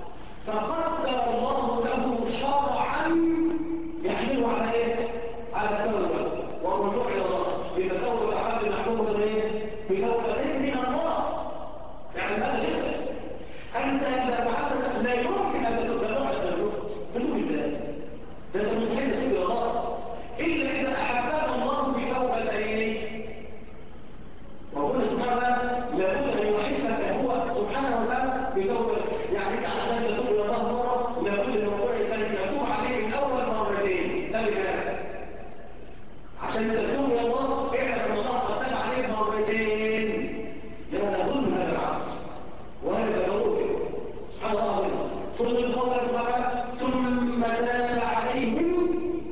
A: فقدر الله له شرعا يحمله على ايه؟ على التوبة والرجوع الى الله لان توبة العبد محكومة بايه؟ بتوبة من الله يعني ماذا يفعل؟ أنت إذا فعلت لا يمكن أن تتوب تتوب إزاي؟ ده أنت مستحيل تتوب إلى الله إلا إذا أحبك الله بتوبة أيه؟ وقول سبحانه لابد أن يحبك هو سبحانه وتعالى بتوبة يعني أنت عشان تتوب إلى الله مرة لابد أن ربنا يتوب عليك الأول مرتين ثالثا عشان تتوب إلى الله اعرف أن الله قد تاب عليك مرتين لا نظن هذا العبد وهذا الأمور سبحان الله ثم القول سبحانه ثم تاب عليهم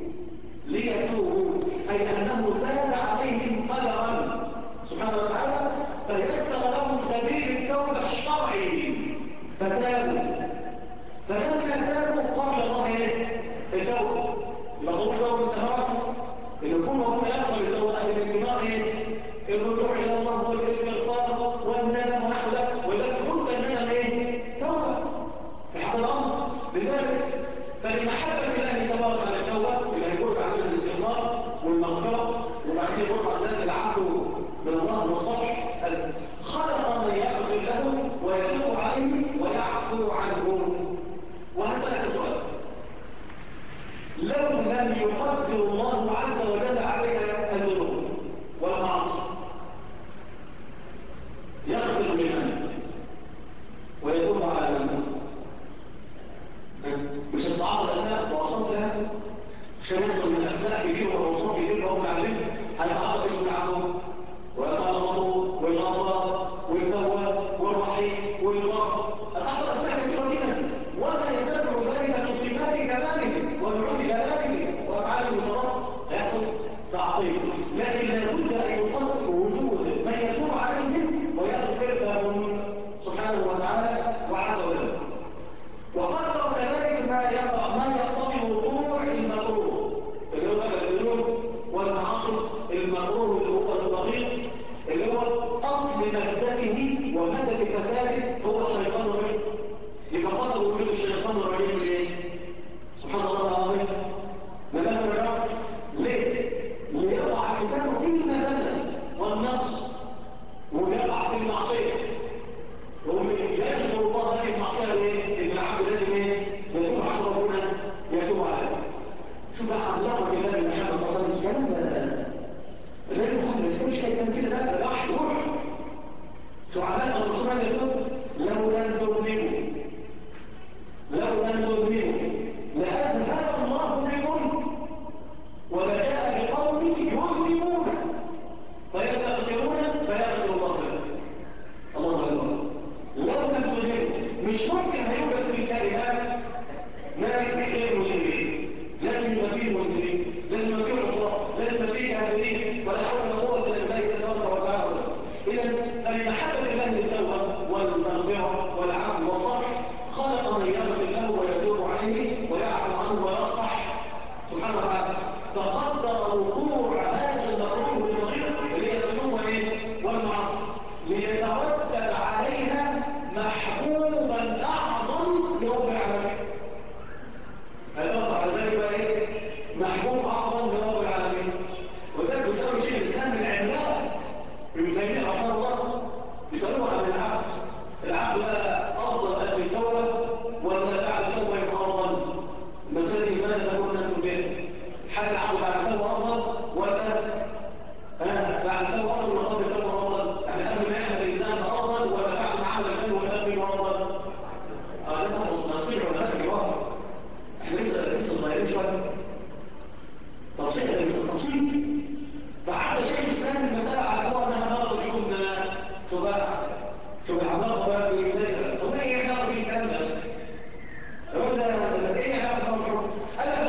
A: ليتوبوا أي أنه تاب عليهم قدرا سبحانه وتعالى فيسر لهم سبيل التوبة الشرعي فتابوا فلما تابوا قبل الله التوبة يبقى ضمن توبة السماوات إن يكون موجود أفضل التوبة أهل الاستماع الرجوع إلى الله والاستغفار والندم ونحو ذلك ولذلك قلت الندم توبة في حق الأمر لذلك فلمحبة الله تبارك على التوبة اللي هيقول بعد الاستغفار والمغفرة وبعدين يقول بعد ذلك العفو من الله والصفح خلق من يغفر له ويتوب عليه ويعفو عنه وهسألك سؤال لو لم يقدر الله عز وجل عليك الذنوب والمعاصي يغفر لمن ويتوب على من مش التعاطى الاسماء واوصاف لها مش هيحصل من الاسماء كتير واوصاف كتير وهم عارفين هيتعاطى اسم العفو ويتعاطى الغفور والغفار والتواب والرحيم والبر اتعاطى اسماء كثيره جدا وما يسبب ذلك من صفات كماله ونعود كماله وافعال المصرات هيحصل تعطيل لكن لابد ان يقدر وجود من يتوب عليهم ويغفر لهم إذا فلمحبة الله للتوبة والمغفرة والعفو والصفح خلق من يغفر له ويتوب عليه ويعفو عنه ويصفح سبحانه وتعالى. فقدر وقوع هذا المكروه بالطريق اللي هي الذنوب والمعاصي ليترتب عليها محبوبا أعظم لرب العالمين. هيطلع على ذلك بقى ايه؟ محبوب أعظم لرب العالمين. وذلك يساوي شيء الإسلام العملاق ابن تيمية رحمه الله يسألوه عن العبد. العبد بقى أفضل قبل التوبة ولا بعد التوبة يبقى أفضل؟ المسألة دي ماذا تقول أنتم بها؟ حال العبد بعد التوبة أفضل ولا بعد التوبة أفضل ولا قبل التوبة أفضل؟ يعني قبل ما يعمل الإنسان أفضل ولا بعد ما عمل الإنسان وقبل ما أفضل؟ ده تصير ولا لا كبار؟ احنا لسه صغيرين شوية. تفصيل فعاد شيء الإسلام المسألة على هو أنها نرضى بكم شو العلاقة بقى بإزاي طب إيه علاقة دي الكلام ده؟ الراجل ده إيه علاقة بحكم؟ قال لك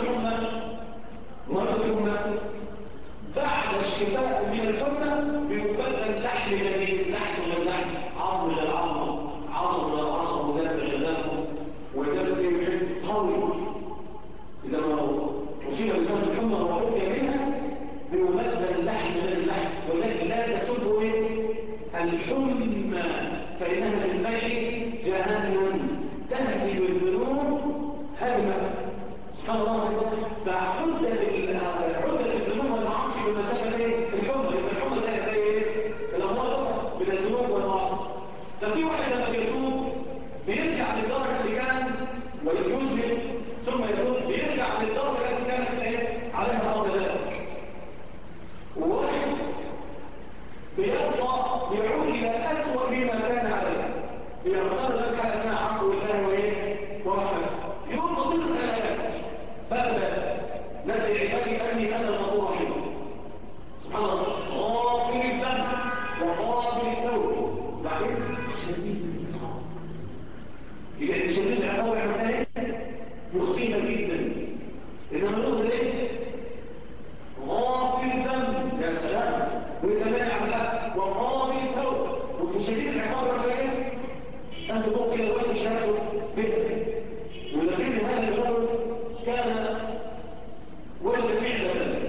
A: مرض الحمى بعد الشفاء من الحمى بيبدل لحم جديد، لحم من اللحم، عظم للعظم، عصب للعصب، ودم للدم، وذلك يحب قوي. إذا ما أصيب بسبب الحمى وعودي منها بيبدل اللحم من اللحم، ولكن لا تسبه الحمى فإنها بالفعل جهنم تهدي بالذنوب هدمة. سبحان الله. فعدة الذنوب والمعاصي بمسافة الحمى، يبقى الحمى زي الأمراض من الذنوب والمعاصي. ففي واحد لما يتوب بيرجع للدار اللي كان ويذنب ثم يتوب بيرجع للدار التي كانت عليها قبل ذلك. وواحد بيرضى يعود إلى أسوأ مما كان عليه، بيختار لك حاجة اسمها عفو الله ورحمته. يقول بطول الآيات بقى نبي عبادي أني أنا الغفور الرحيم. سبحان الله. غافر الذنب وقابل التوب. بعدين شديد العقاب. يبقى شديد العقاب يعمل ايه؟ يخفينا جدا. إنما نقول ايه؟ غافر الذنب يا سلام وكمان عملها وقابل التوب. وفي شديد العقاب يعمل ايه؟ أنت ممكن الوجه شهاده بك. ولكن هذا الرجل كان ولد فعلا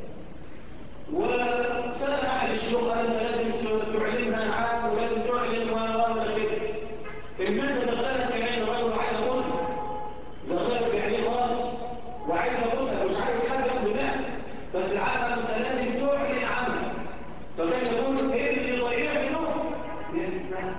A: وسأل أحد الشيوخ أنت لازم تعلمها عام ولازم تعلم ولا كده. الماذا زغلت في عين الرجل وعايز أقولها، زغلت في عينيه خالص وعايز أقولها، مش عايز يخدم دماغ، بس العالم أنت لازم تعلن عنها. فكان يقول إيه اللي يضيع منه؟ ينسى.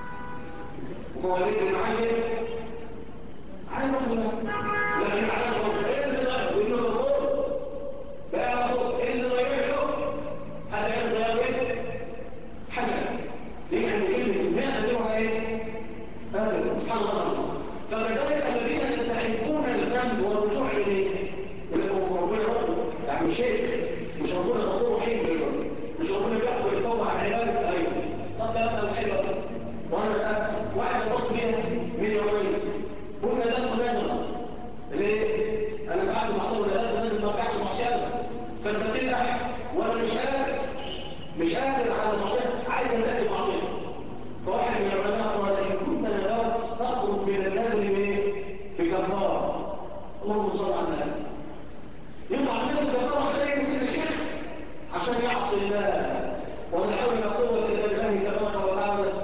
A: وهو ليه المعاجر عايز أقول لكن عايز أقول إيه اللي ضيع وإنه مقول بقى أقول إيه اللي ضيع له؟ هذا يعني ضيع إيه؟ حاجة ليه يعني كلمة الماء أدوها إيه؟ هذا سبحان الله. فكذلك الذين يستحقون الذنب والرجوع إليه يقولون ربنا ربنا يعني الشيخ مش ربنا غفور رحيم مش ربنا بيحضر التوبة عن عبادة أيضا. طب ده أنا الحلوة وأنا واحد وصل بيها من يومين قلنا ده مبادرة ليه؟ أنا بعد ما حصل ده لازم ما أرجعش معشابة فالفتلة وأنا مش قادر على المعشابة عايز أنتقل معشابة. فواحد من العلماء قال إن كنت نذرت تخرج من النذر بكفارة. اللهم صل على النبي. يطلع منه بكفارة عشان يمسك الشيخ عشان يعصي الله ولا حول ولا قوة إلا بالله تبارك وتعالى.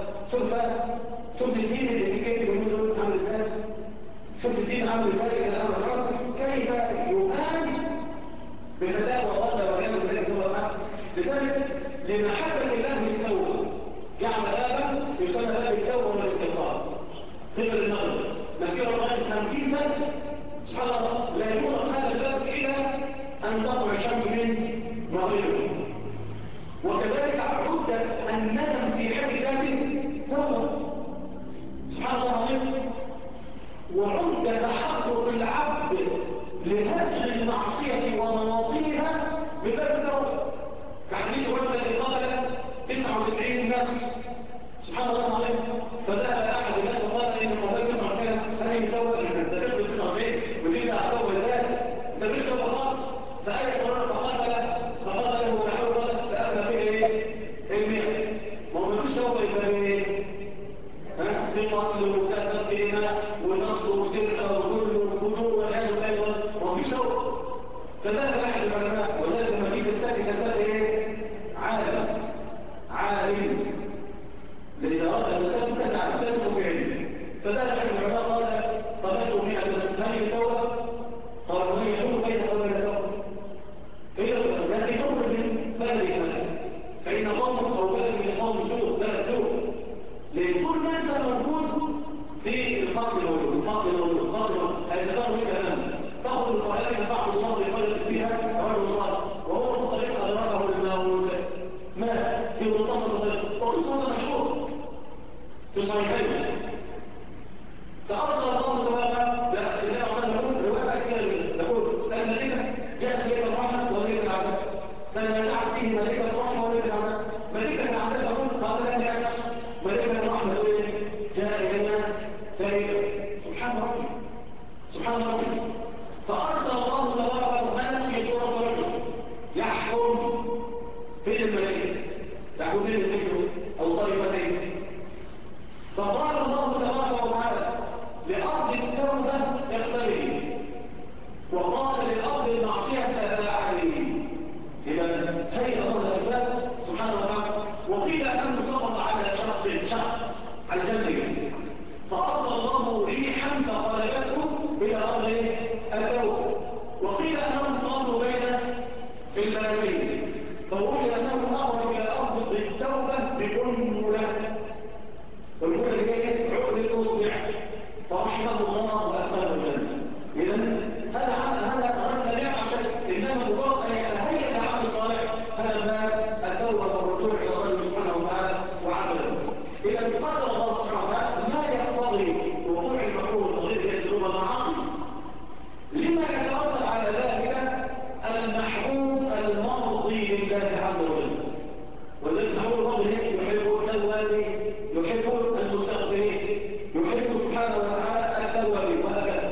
A: شوف الدين اللي كيف يقولون دول عامل ازاي؟ شوف الدين عامل ازاي إلى الأمر الآخر كيف يبان بفتاوى الله وعياذ بالله. لذلك لمحبة الله للتوبة جعل بابا يسمى باب التوبة والاستغفار قبل المغرب مسيرة لغاية 50 سنة. سبحان الله لا يغلق هذا الباب إلى أن تطلع الشمس من مغربه. وكذلك عدة الندم في حد ذاته توبة. سبحان الله العظيم. وعدة تحقق العبد لهجر المعصية ومواطنها بباب التوبة كحديث الرجل الذي قتل 99 نفس. سبحان الله العظيم. فذهب أحد الناس وقال إن القتال 99 هذه التوبة أنت تقتل 99 وترجع التوبة ذلك أنت مش توبة خالص. فأي قرار فقتله ونحو قتل فأخذ فيه المئة فإن قوم أو بلد من قوم سوء بلد سوء، لأن كل ما أنت موجود في القتل موجود هيتكرر بك أمامك، تأخذ القرآن فاعبد الله بقلبك فيها رجل صالح وهو في الطريق أدركه الموت مات في منتصف الطريق، وقصة هذا مشهور في صحيحين. فأرسل الله تبارك النبي صلى الله عليه وسلم رواية كثيرة يقول الملائكة جاءت إليك الرحمة وإليك العذاب، فنازعت فيه ملائكة الرحمة وإليك العذاب. ملائكة العذاب يقول قال لن يعكس، ملائكة الرحمة يقول جاء إلينا تائبا. سبحان ربي. فأرسل الله تبارك وتعالى في سورة رجل يحكم بين الملائكة، يحكم بين الذكر أو طائفتين. فقال الله تبارك وتعالى لأرض التوبة اقتربي، وقال لأرض المعصية تباعدي. إذا هي الله الأسباب سبحانه وتعالى. وقيل أنه سقط على شق على جنبه، فأرسل الله ريحا فقلبته إلى أرض التوبة. وقيل أنهم طافوا بين البلدين، فوجد أنهم أخرجوا إلى أرض التوبة بأنملة، والأولى هي عقد الأصبع، فرحمه الله وأدخله الجنة. إذا هذا أردنا نعم عشان إنما مجرد أن يتهيأ لعمل صالح، هذا ما التوبة والرجوع إلى الله سبحانه وتعالى وعمله. إذا قدر الله سبحانه وتعالى ما يقتضي وقوع المكروه وغير يجلب المعاصي، لما يترتب على ذلك المحبوب المرضي لله عز وجل. ولذلك محبوب المرضي يحب التوابين، يحب المستغفرين، يحب سبحانه وتعالى التوابين وهكذا،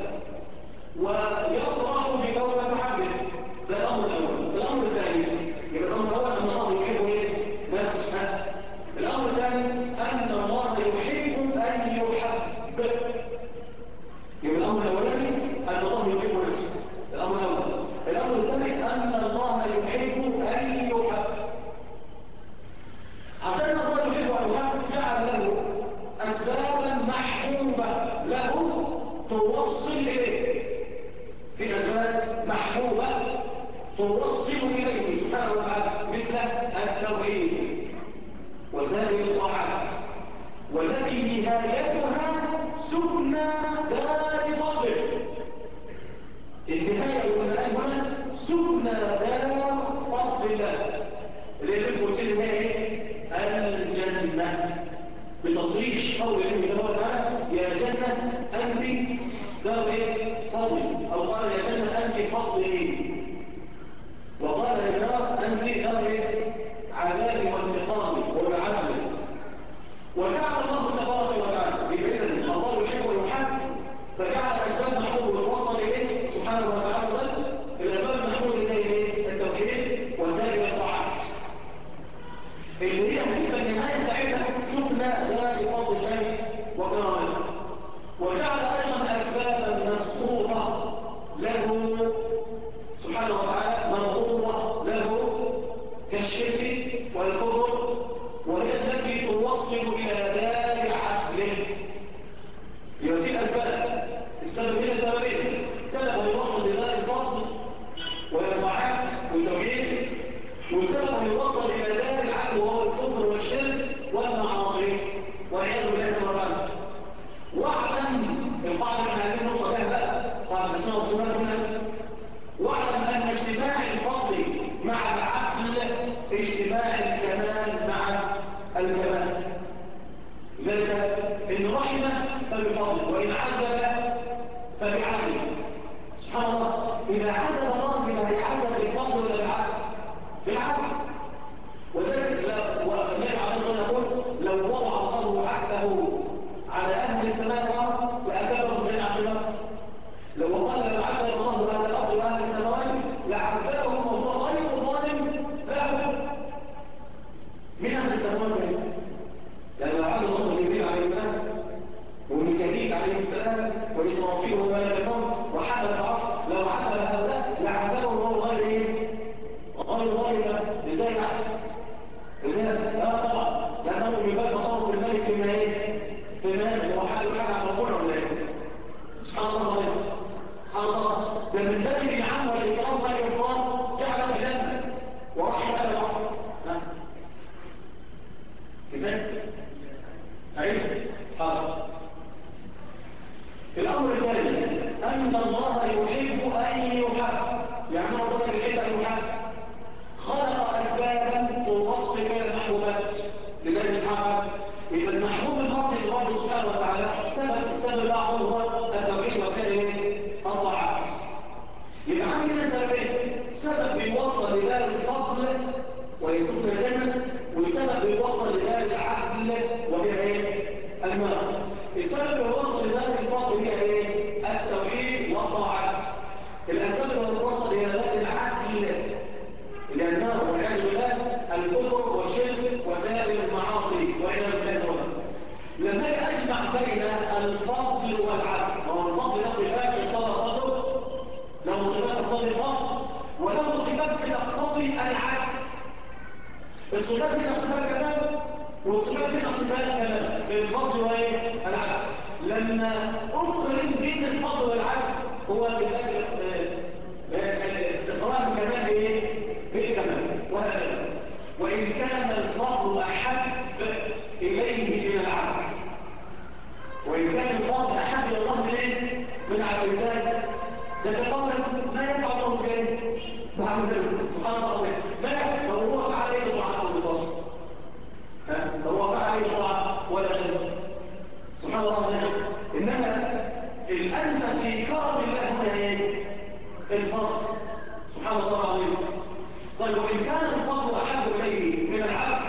A: ويفرح بتوبة عبده. ده الأمر الأول. الأمر الثاني يبقى الأمر الأول أن الله يحب نفسه. الأمر الثاني أن الله يحب أن يحب. يبقى الأمر الأولاني أن الله يحب نفسه، الأمر الأول. الأمر الثاني أن الله يحب أن يحب. عشان الله يحب أن يحب جعل له أسبابا محبوبة له توصل إليه. في أسباب محبوبة توصل إليه سبحانه وتعالى، مثل التوحيد وسائر الطاعات، والتي نهايتها سكنى دار فضل. النهاية والمآل هنا سكنى دار فضل الله، اللي يفسر هي الجنة بتصريح قول الله تبارك وتعالى يا جنة أنت دار فضل، أو قال يا جنة أنت فضلي، وقال للنار أنت دار عذابي وانتقامي والعدل. وجعل الله تبارك وتعالى بإذن الله يحب ويحب، فجعل أسباب محبوب ووصل إليه سبحانه وتعالى. الأسباب المحبوب إليه التوحيد وسائر الطاعات، اللي هي مهمة النهاية بتاعتها سكنى ذات فضل الله وكرامته. وجعل أيضا أسبابا مسخوطة له سبحانه وتعالى مرغوبة له كالشرك والكفر، وهي التي توصل إلى دار عدله. يبقى في أسباب، السبب هنا سببين: سبب هيوصل لدار الفضل والطاعات والتوحيد، والسبب هيوصل إلى دار العدل وهو الكفر والشرك والمعاصي والعياذ بالله تعالى. واعلم القاعدة اللي احنا عايزين نوصل لها بقى، قاعدة الأسماء والصفات هنا، واعلم أن اجتماع الفضل مع العدل اجتماع الكمال مع الكمال. ذلك إن رحمة فبفضل، وإن عذب فبعدل. سبحان الله، إذا عذب الله بما يعذب بالفضل ولا بالعدل؟ بالعدل. وذلك النبي عليه الصلاة والسلام يقول لو وضع الله عدله على أهل السماء والأرض لأكلهم جميعا بالأرض. لو قال لو عذب الله على الأرض وأهل السماوات لعذبهم وهو غير ظالم لهم. من أهل السماوات يعني لو عذب الله جبريل عليه السلام وميكائيل عليه السلام وإسرافيل وملك الموت وحمل العرش، لو عذب هؤلاء لعذبهم وهو غير ظالم. ازاي يعني؟ ازاي؟ لا طبعا، لأنه من باب تصرف الملك فيما في المال، هو حاجة على ربنا ولا ايه؟ سبحان الله. سبحان الله، ده من باب العام والإكرام والإكرام جعل الجنة ورحمة الرحمة. عيد حاضر. الأمر الثاني أن الله يحب أن يحب، يعني ربنا يحب أن يحب، خلق أسبابا توصل إلى المحبوبات لذلك سبحانه. يبقى المحبوب المرضي لله سبحانه وتعالى السبب الأعظم هو التوحيد وسائر الطاعات. يبقى عندنا سببين، سبب بيوصل لدار الفضل ويسوق الجنة، وسبب بيوصل لدار العدل وهي ايه؟ النار. السبب اللي بيوصل لدار الفضل هي ايه؟ التوحيد والطاعات. الاسباب اللي بتوصل الى دار العدل الى النار والعياذ بالله الكفر والشرك وسائر المعاصي والعياذ بالله. لما اجمع بين الفضل والعدل، هو الفضل ده صفات يقتضى الفضل، له صفات تقتضي الفضل وله صفات تقتضي العدل. الصفات دي صفات كلام والصفات دي صفات كلام، الفضل وايه؟ العدل. لما اقرن بين الفضل والعدل هو اقران كمان ايه؟ بالكمال وهكذا. وان كان الفضل احب اليه من العدل، وان كان الفضل احب الى الله من ايه؟ من عدل. ازاي؟ لكن قبل ما يفعل الله به بعد ذلك سبحان الله. ما هو فعل ايه بطاعه بالبشر؟ هو فعل ايه بطاعه ولا شيء؟ سبحان الله. انما الانسب في كرم الله هنا ايه؟ الفضل سبحان الله العظيم. طيب وان كان الفضل احب اليه من العدل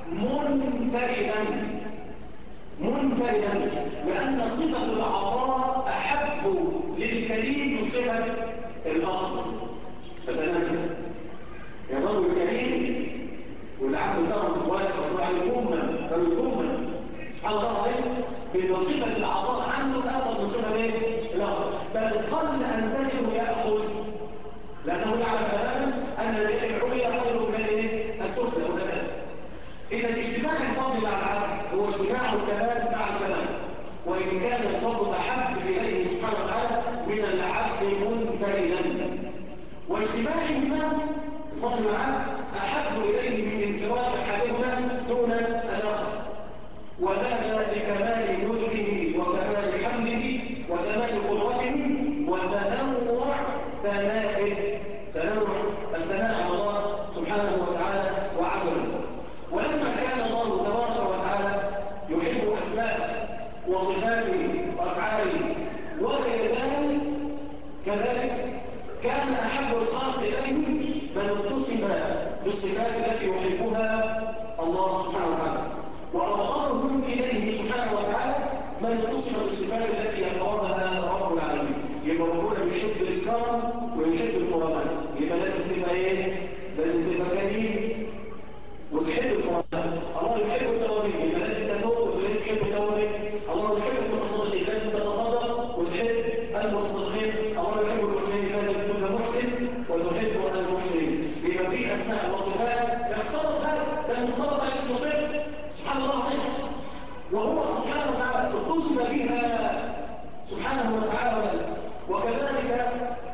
A: منفردا لان صفه العطاء احب للكريم من صفه الاخذ. فتنازل يا رب الكريم والعبد الكرم واسع على الامه سبحان الله العظيم. بصفه العطاء عنه افضل من صفه ايه؟ الاخذ. بل قل ان تجده ياخذ لانه يعلم تماما ان اليد العليا خير من السفلى وكذا. إذا اجتماع الفضل مع العدل هو اجتماع الكمال مع الكمال، وإن كان الفضل أحب إليه سبحانه وتعالى من العدل منفردا، واجتماعهما الفضل معه أحب إليه من انفراد أحدهما دون الآخر، وذلك لكمال ملكه وكمال حمده وكمال قدرته وتنوع ثنائه، تنوع الثناء على الله سبحانه وتعالى وعزله. ولما كان الله تبارك وتعالى يحب أسماءه وصفاته وأفعاله وغير ذلك كذلك كان أحب الخلق إليه من اتصف بالصفات التي يحبها الله سبحانه وتعالى، وأبغضهم إليه سبحانه وتعالى من اتصف بالصفات التي يكرهها رب العالمين. يبقى ربنا بيحب الكرم ويحب الكرامات، يبقى لازم تبقى ايه؟ لازم تبقى كريم وتحب الكرامات. الله يحب التوابين، يبقى لازم تتوب وتحب التوابين. الله يحب المتصدقين، لازم تتصدق وتحب المتصدقين. الله يحب المحسنين، لازم تكون محسن وتحب المحسنين. يبقى في اسماء وصفات يختلط هذا المختلط على اسمه صفر سبحان الله عليه، وهو سبحانه وتعالى اتصف بها سبحانه وتعالى، وكذلك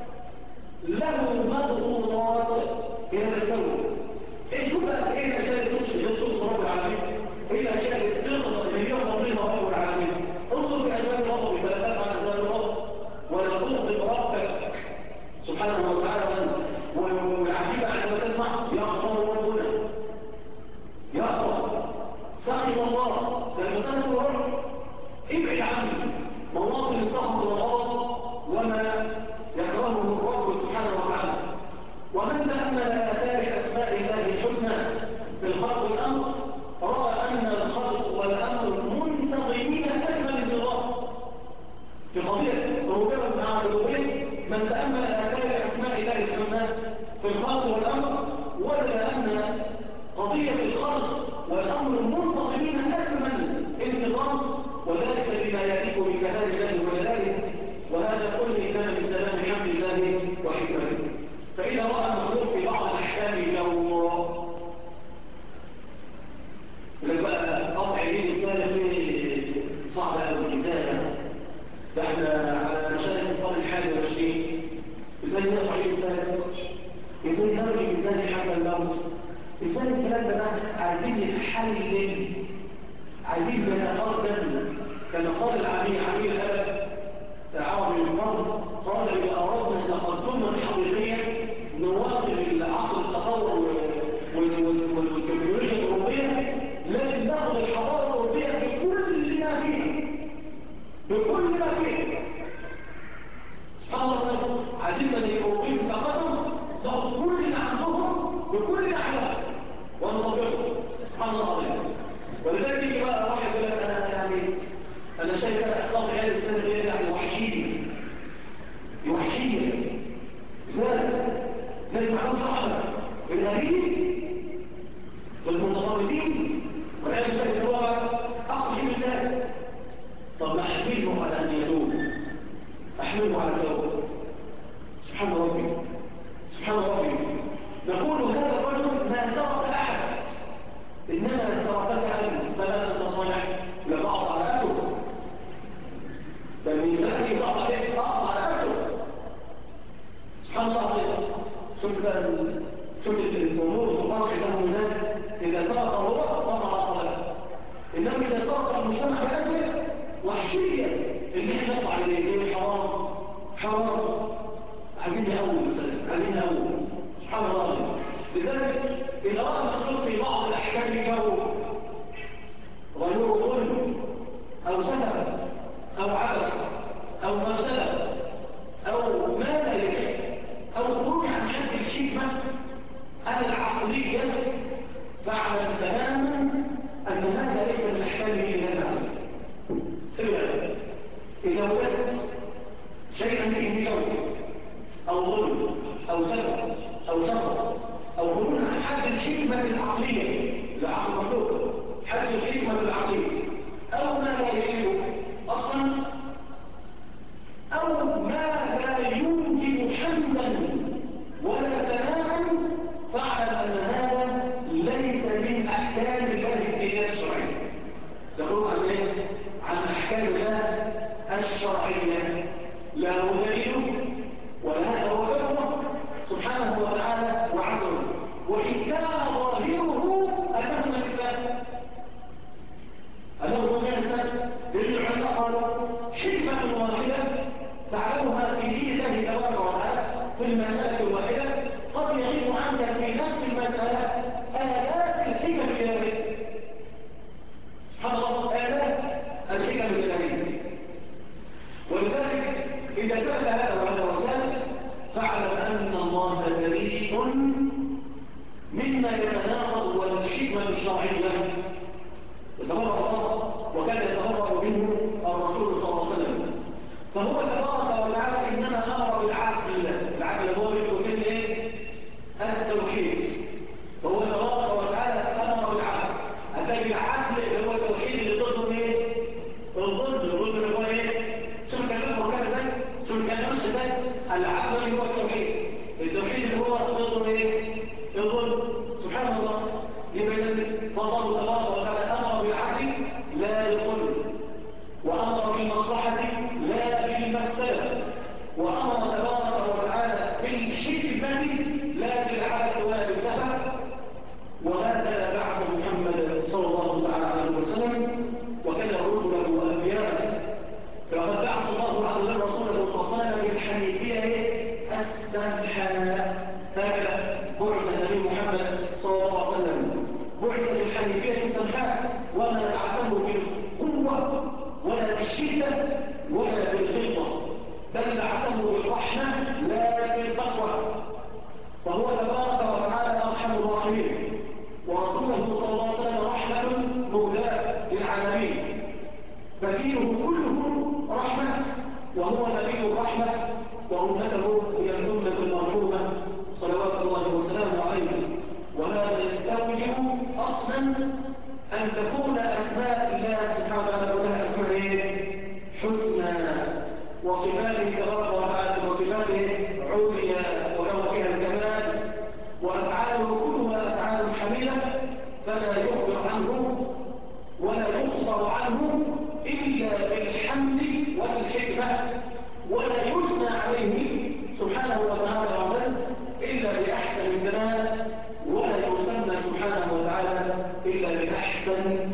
A: له مضغوطات في هذا الكون. ايه شو بقى ايه الاشياء اللي توصف رب العالمين؟ ايه الاشياء اللي بتغضب اللي يغضب منها رب العالمين؟ اطلب باسباب الغضب فلا تفعل اسباب الغضب ولا تغضب ربك سبحانه وتعالى. والعجيب عندما تسمع يغضب ربنا، يغضب سخط الله، لما سخط الرب ابعد عنه مواطن السخط والغضب وما يكرهه الرب سبحانه وتعالى. ومن تأمل آثار أسماء الله الحسنى في الخلق والأمر رأى أن الخلق والأمر منتظمين كلمة الانتظام في قضية ربما مع الربوبية. من تأمل آثار أسماء الله الحسنى في الخلق والأمر وجد أن قضية الخلق والأمر منتظمين أكمل انتظام، وذلك بما يليق بكمال الله وجلاله، وهذا كله كان من تمام حمد الله وحكمته. فإذا رأى المخلوق في بعض الأحكام جورا يقول بقى قطع ايدي السالب صعب قوي الإزالة، ده احنا على مشارك القرن 21 ازاي نقطع ايدي السالب؟ ازاي نرجي ميزان حتى الموت؟ ازاي الكلام ده بقى عايزين نتحلل عايزين نتقدم كما قال العميل الأدب العربي القرن، قال إذا أردنا تقدما حقيقيا نواكب العصر التطور والتكنولوجيا الأوروبية، لازم ناخد الحضارة الأوروبية بكل ما فيها، بكل ما فيها. سبحان الله، عايزين زي الأوروبيين في التقدم ناخد كل اللي عندهم بكل أحوال ونطبقه. سبحان الله العظيم. ولذلك يجي بقى واحد يقول لك أنا شايف أخلاق عيال السنة دي يعني وحشية ازاي؟ ناس معلوش رحمة الغريب والمتطرفين والعيال السنة اللي هو أخذ مثال. طب ما أحمله على أن يتوب، أحمله على التوبة. سبحان ربي، سبحان ربي. نقول هذا الرجل ما سرق أحد، إنما سرقك أنت ثلاثة مصانع لبعض على أكله، بل من سلامه صعب عليك أقضى على أكله. سبحان الله العظيم. شفت الأمور تقاس عنده ميزان، إذا سرق هو قطع القضاء، إنما إذا سرق المجتمع بأسره وحشية اللي احنا نطلع عليه حرام حرام. عايزين نقوم مثلا، عايزين نقوم. سبحان الله العظيم. لذلك إذا رأى المخلوق في بعض الأحكام الكون غيره ظلم أو سبب أو عبث أو مفسدة أو ما لا يجب أو خروج عن حد الحكمة العقلية، فاعلم تماما أن هذا ليس من أحكامه إلا العقل. إذا وجدت شيئا فيه كون أو ظلم أو سبب أو شر أو خروج عن حد الحكمة العقلية لعقل مخلوق، حد الحكمة العقلية أو ما لا يجب أصلا أو ما لا يوجب حمدا ولا ثناء، فاعلم أن هذا ليس من أحكام الله الدينية الشرعية. يخرج عن ايه؟ عن أحكام الله الشرعية، لا دليل ولا هذا هو حكمه سبحانه وتعالى وعز وجل، وإن كان ظاهره أنه من الإسلام، أنه من الإسلام. للعلماء قالوا حكمة واحدة تعلمها في دين الله تبارك وتعالى في المسألة الواحدة قد يغيب عنك في نفس المسألة آلاف الحكم الإلهية. سبحان الله، آلاف الحكم الإلهية. ولذلك إذا ثبت هذا وهذا وثابت، فاعلم أن الله بريء مما يتناقض والحكمة الشرعية يتبرأ الله، وكان يتبرأ منه الرسول صلى الله عليه وسلم. فهو تبارك وتعالى إنما أمر بالعدل، العدل هو بالكفر إيه؟ التوحيد. فهو تبارك وتعالى أمر بالعدل. هذا العدل اللي هو التوحيد اللي ضده إيه؟ الظلم اللي هو إيه؟ شو الكلام كان ازاي؟ شو الكلام مش ازاي؟ العدل اللي هو التوحيد، التوحيد اللي هو ضده ايه؟ الظلم. سبحان الله. يبقى الله تبارك وتعالى امر بالعدل لا بالظلم، وامر بالمصلحه لا بالمفسده، وامر تبارك وتعالى بالحكمه لا بالعبث ولا بالسبب. وهكذا بعث محمد صلى الله عليه وسلم، وكان رسله وانبياءه. فقد بعث الله عز وجل رسوله صلى الله عليه وسلم بالحنيفيه السمحاء. هكذا بعث النبي محمد صلى الله عليه وسلم، بعث بالحنيفيه السمحاء، وما بعثه بالقوه ولا بالشده ولا بالغلظه، بل بعثه بالرحمه لا بالتقوى. فهو تبارك وتعالى ارحم الراحمين، ورسوله صلى الله عليه وسلم رحمه مهداه للعالمين، فدينه كله رحمة، وهو نبي الرحمة، وأمته هي الأمة المرحومة صلوات الله وسلامه عليه. وهذا يستوجب أصلا أن تكون أسماء الله سبحانه وتعالى كلها أسماء حسنى، وصفاته تبارك وتعالى وصفاته عليا وله فيها الكمال، وأفعاله كلها أفعال حميدة، فلا يخبر عنه ولا يخبر عنه إلا بالحمد والحكمة، ولا يثنى عليه سبحانه وتعالى وعلا إلا بأحسن الثناء، ولا يسمى سبحانه وتعالى إلا بأحسن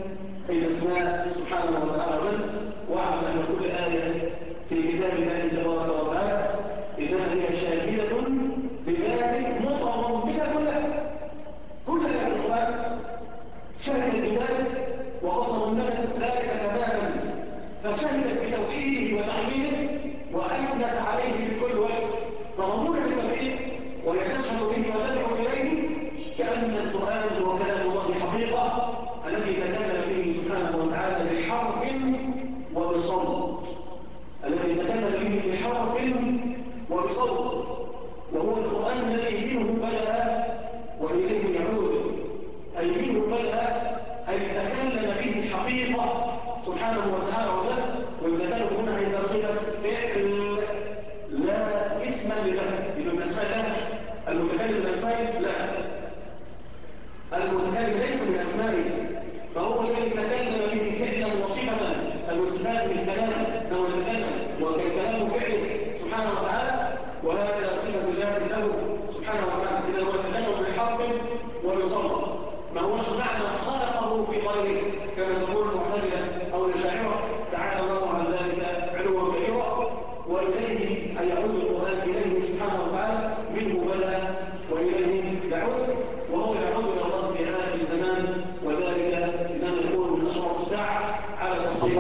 A: الأسماء سبحانه وتعالى. واعلم أن كل آية في كتاب الله تبارك وتعالى إنما هي شاهدة بذلك متضمنة لها. كل آية في القرآن شهدت بذلك وقد ضمنت ذلك تماما، فشهدت بتوحيده وتحميده وأثنت عليه بكل وجه تضمنا للتوحيد، وهي تشهد به وتدعو إليه كأن القرآن هو كلام الله حقيقة الذي تكلم به سبحانه وتعالى بحرف وبصوت، الذي تكلم به بحرف وبصوت، وهو القرآن الذي منه بدأ وإليه يعود، أي منه بدأ أي تكلم به حقيقة سبحانه وتعالى وذلك. والتكلم هنا عند صلة فعل لا اسما له، إذا من أسماء الله المتكلم من أسمائه لا، المتكلم ليس من أسمائه، فهو الذي تكلم به فعلا وصفة الوصفات من كلامه أنه يتكلم وكالكلام فعله سبحانه وتعالى، وهذا صفة ذات له سبحانه وتعالى. إذا هو يتكلم بحرف وبصوت، ما هوش معنى خلقه في غيره كما تقول المعتزلة أو الأشاعرة تعالى الله عن ذلك علوا كبيرا. وإليه أن يعود القرآن إليه سبحانه وتعالى، منه بدأ وإليه يعود، وهو يعود إلى الله في آخر الزمان، وذلك إنما يكون من أشرف الساعة على تصديق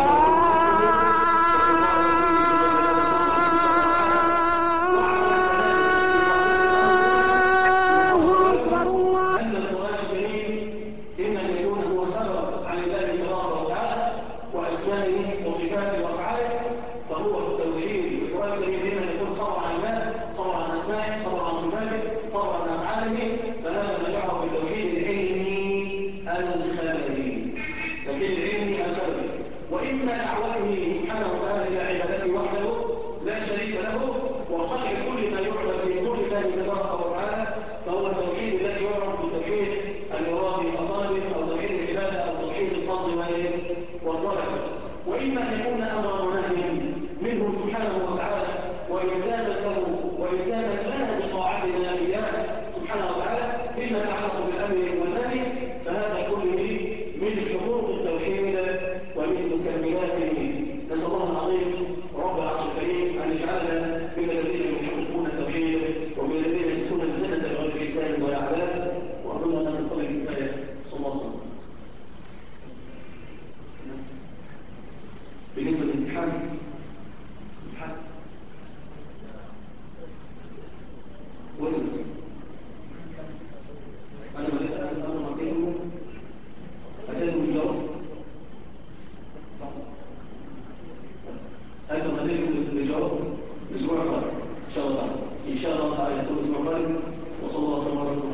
A: وصفاته وافعاله، فهو التوحيد. القرآن الكريم دائما يكون خبر عن الله، خبر عن اسمائه، خبر عن صفاته، خبر عن افعاله، فهذا ما يعرف بالتوحيد العلمي الخبري. التوحيد العلمي الخبري، واما دعوته سبحانه وتعالى الى عبادته وحده لا شريك له وخلق كل ما يعبد من دون الله تبارك وتعالى، فهو التوحيد الذي يعرف بالتوحيد الارادي الطالب او توحيد العباده او توحيد القصد والطلب. وإما أن يكون أمرا ونهيا منه سبحانه وتعالى وإلزاما له وإلزاما لنا بطاعتنا إياه سبحانه وتعالى فيما يتعلق بالأمر والنهي، فهذا كله من حقوق التوحيد ومن مكملاته. نسأل الله العظيم رب العرش الكريم أن يجعلنا من الذين يحققون التوحيد ومن الذين يدخلون الجنة بغير حساب ولا عذاب. وأظن أن تقول الكفاية. صلى الله عليه وسلم. بالنسبة للامتحان وينس أنا أتيته بالجواب بالجواب الأسبوع القادم إن شاء الله تعالى. إن شاء الله تعالى يكون الأسبوع القادم. وصلى الله وسلم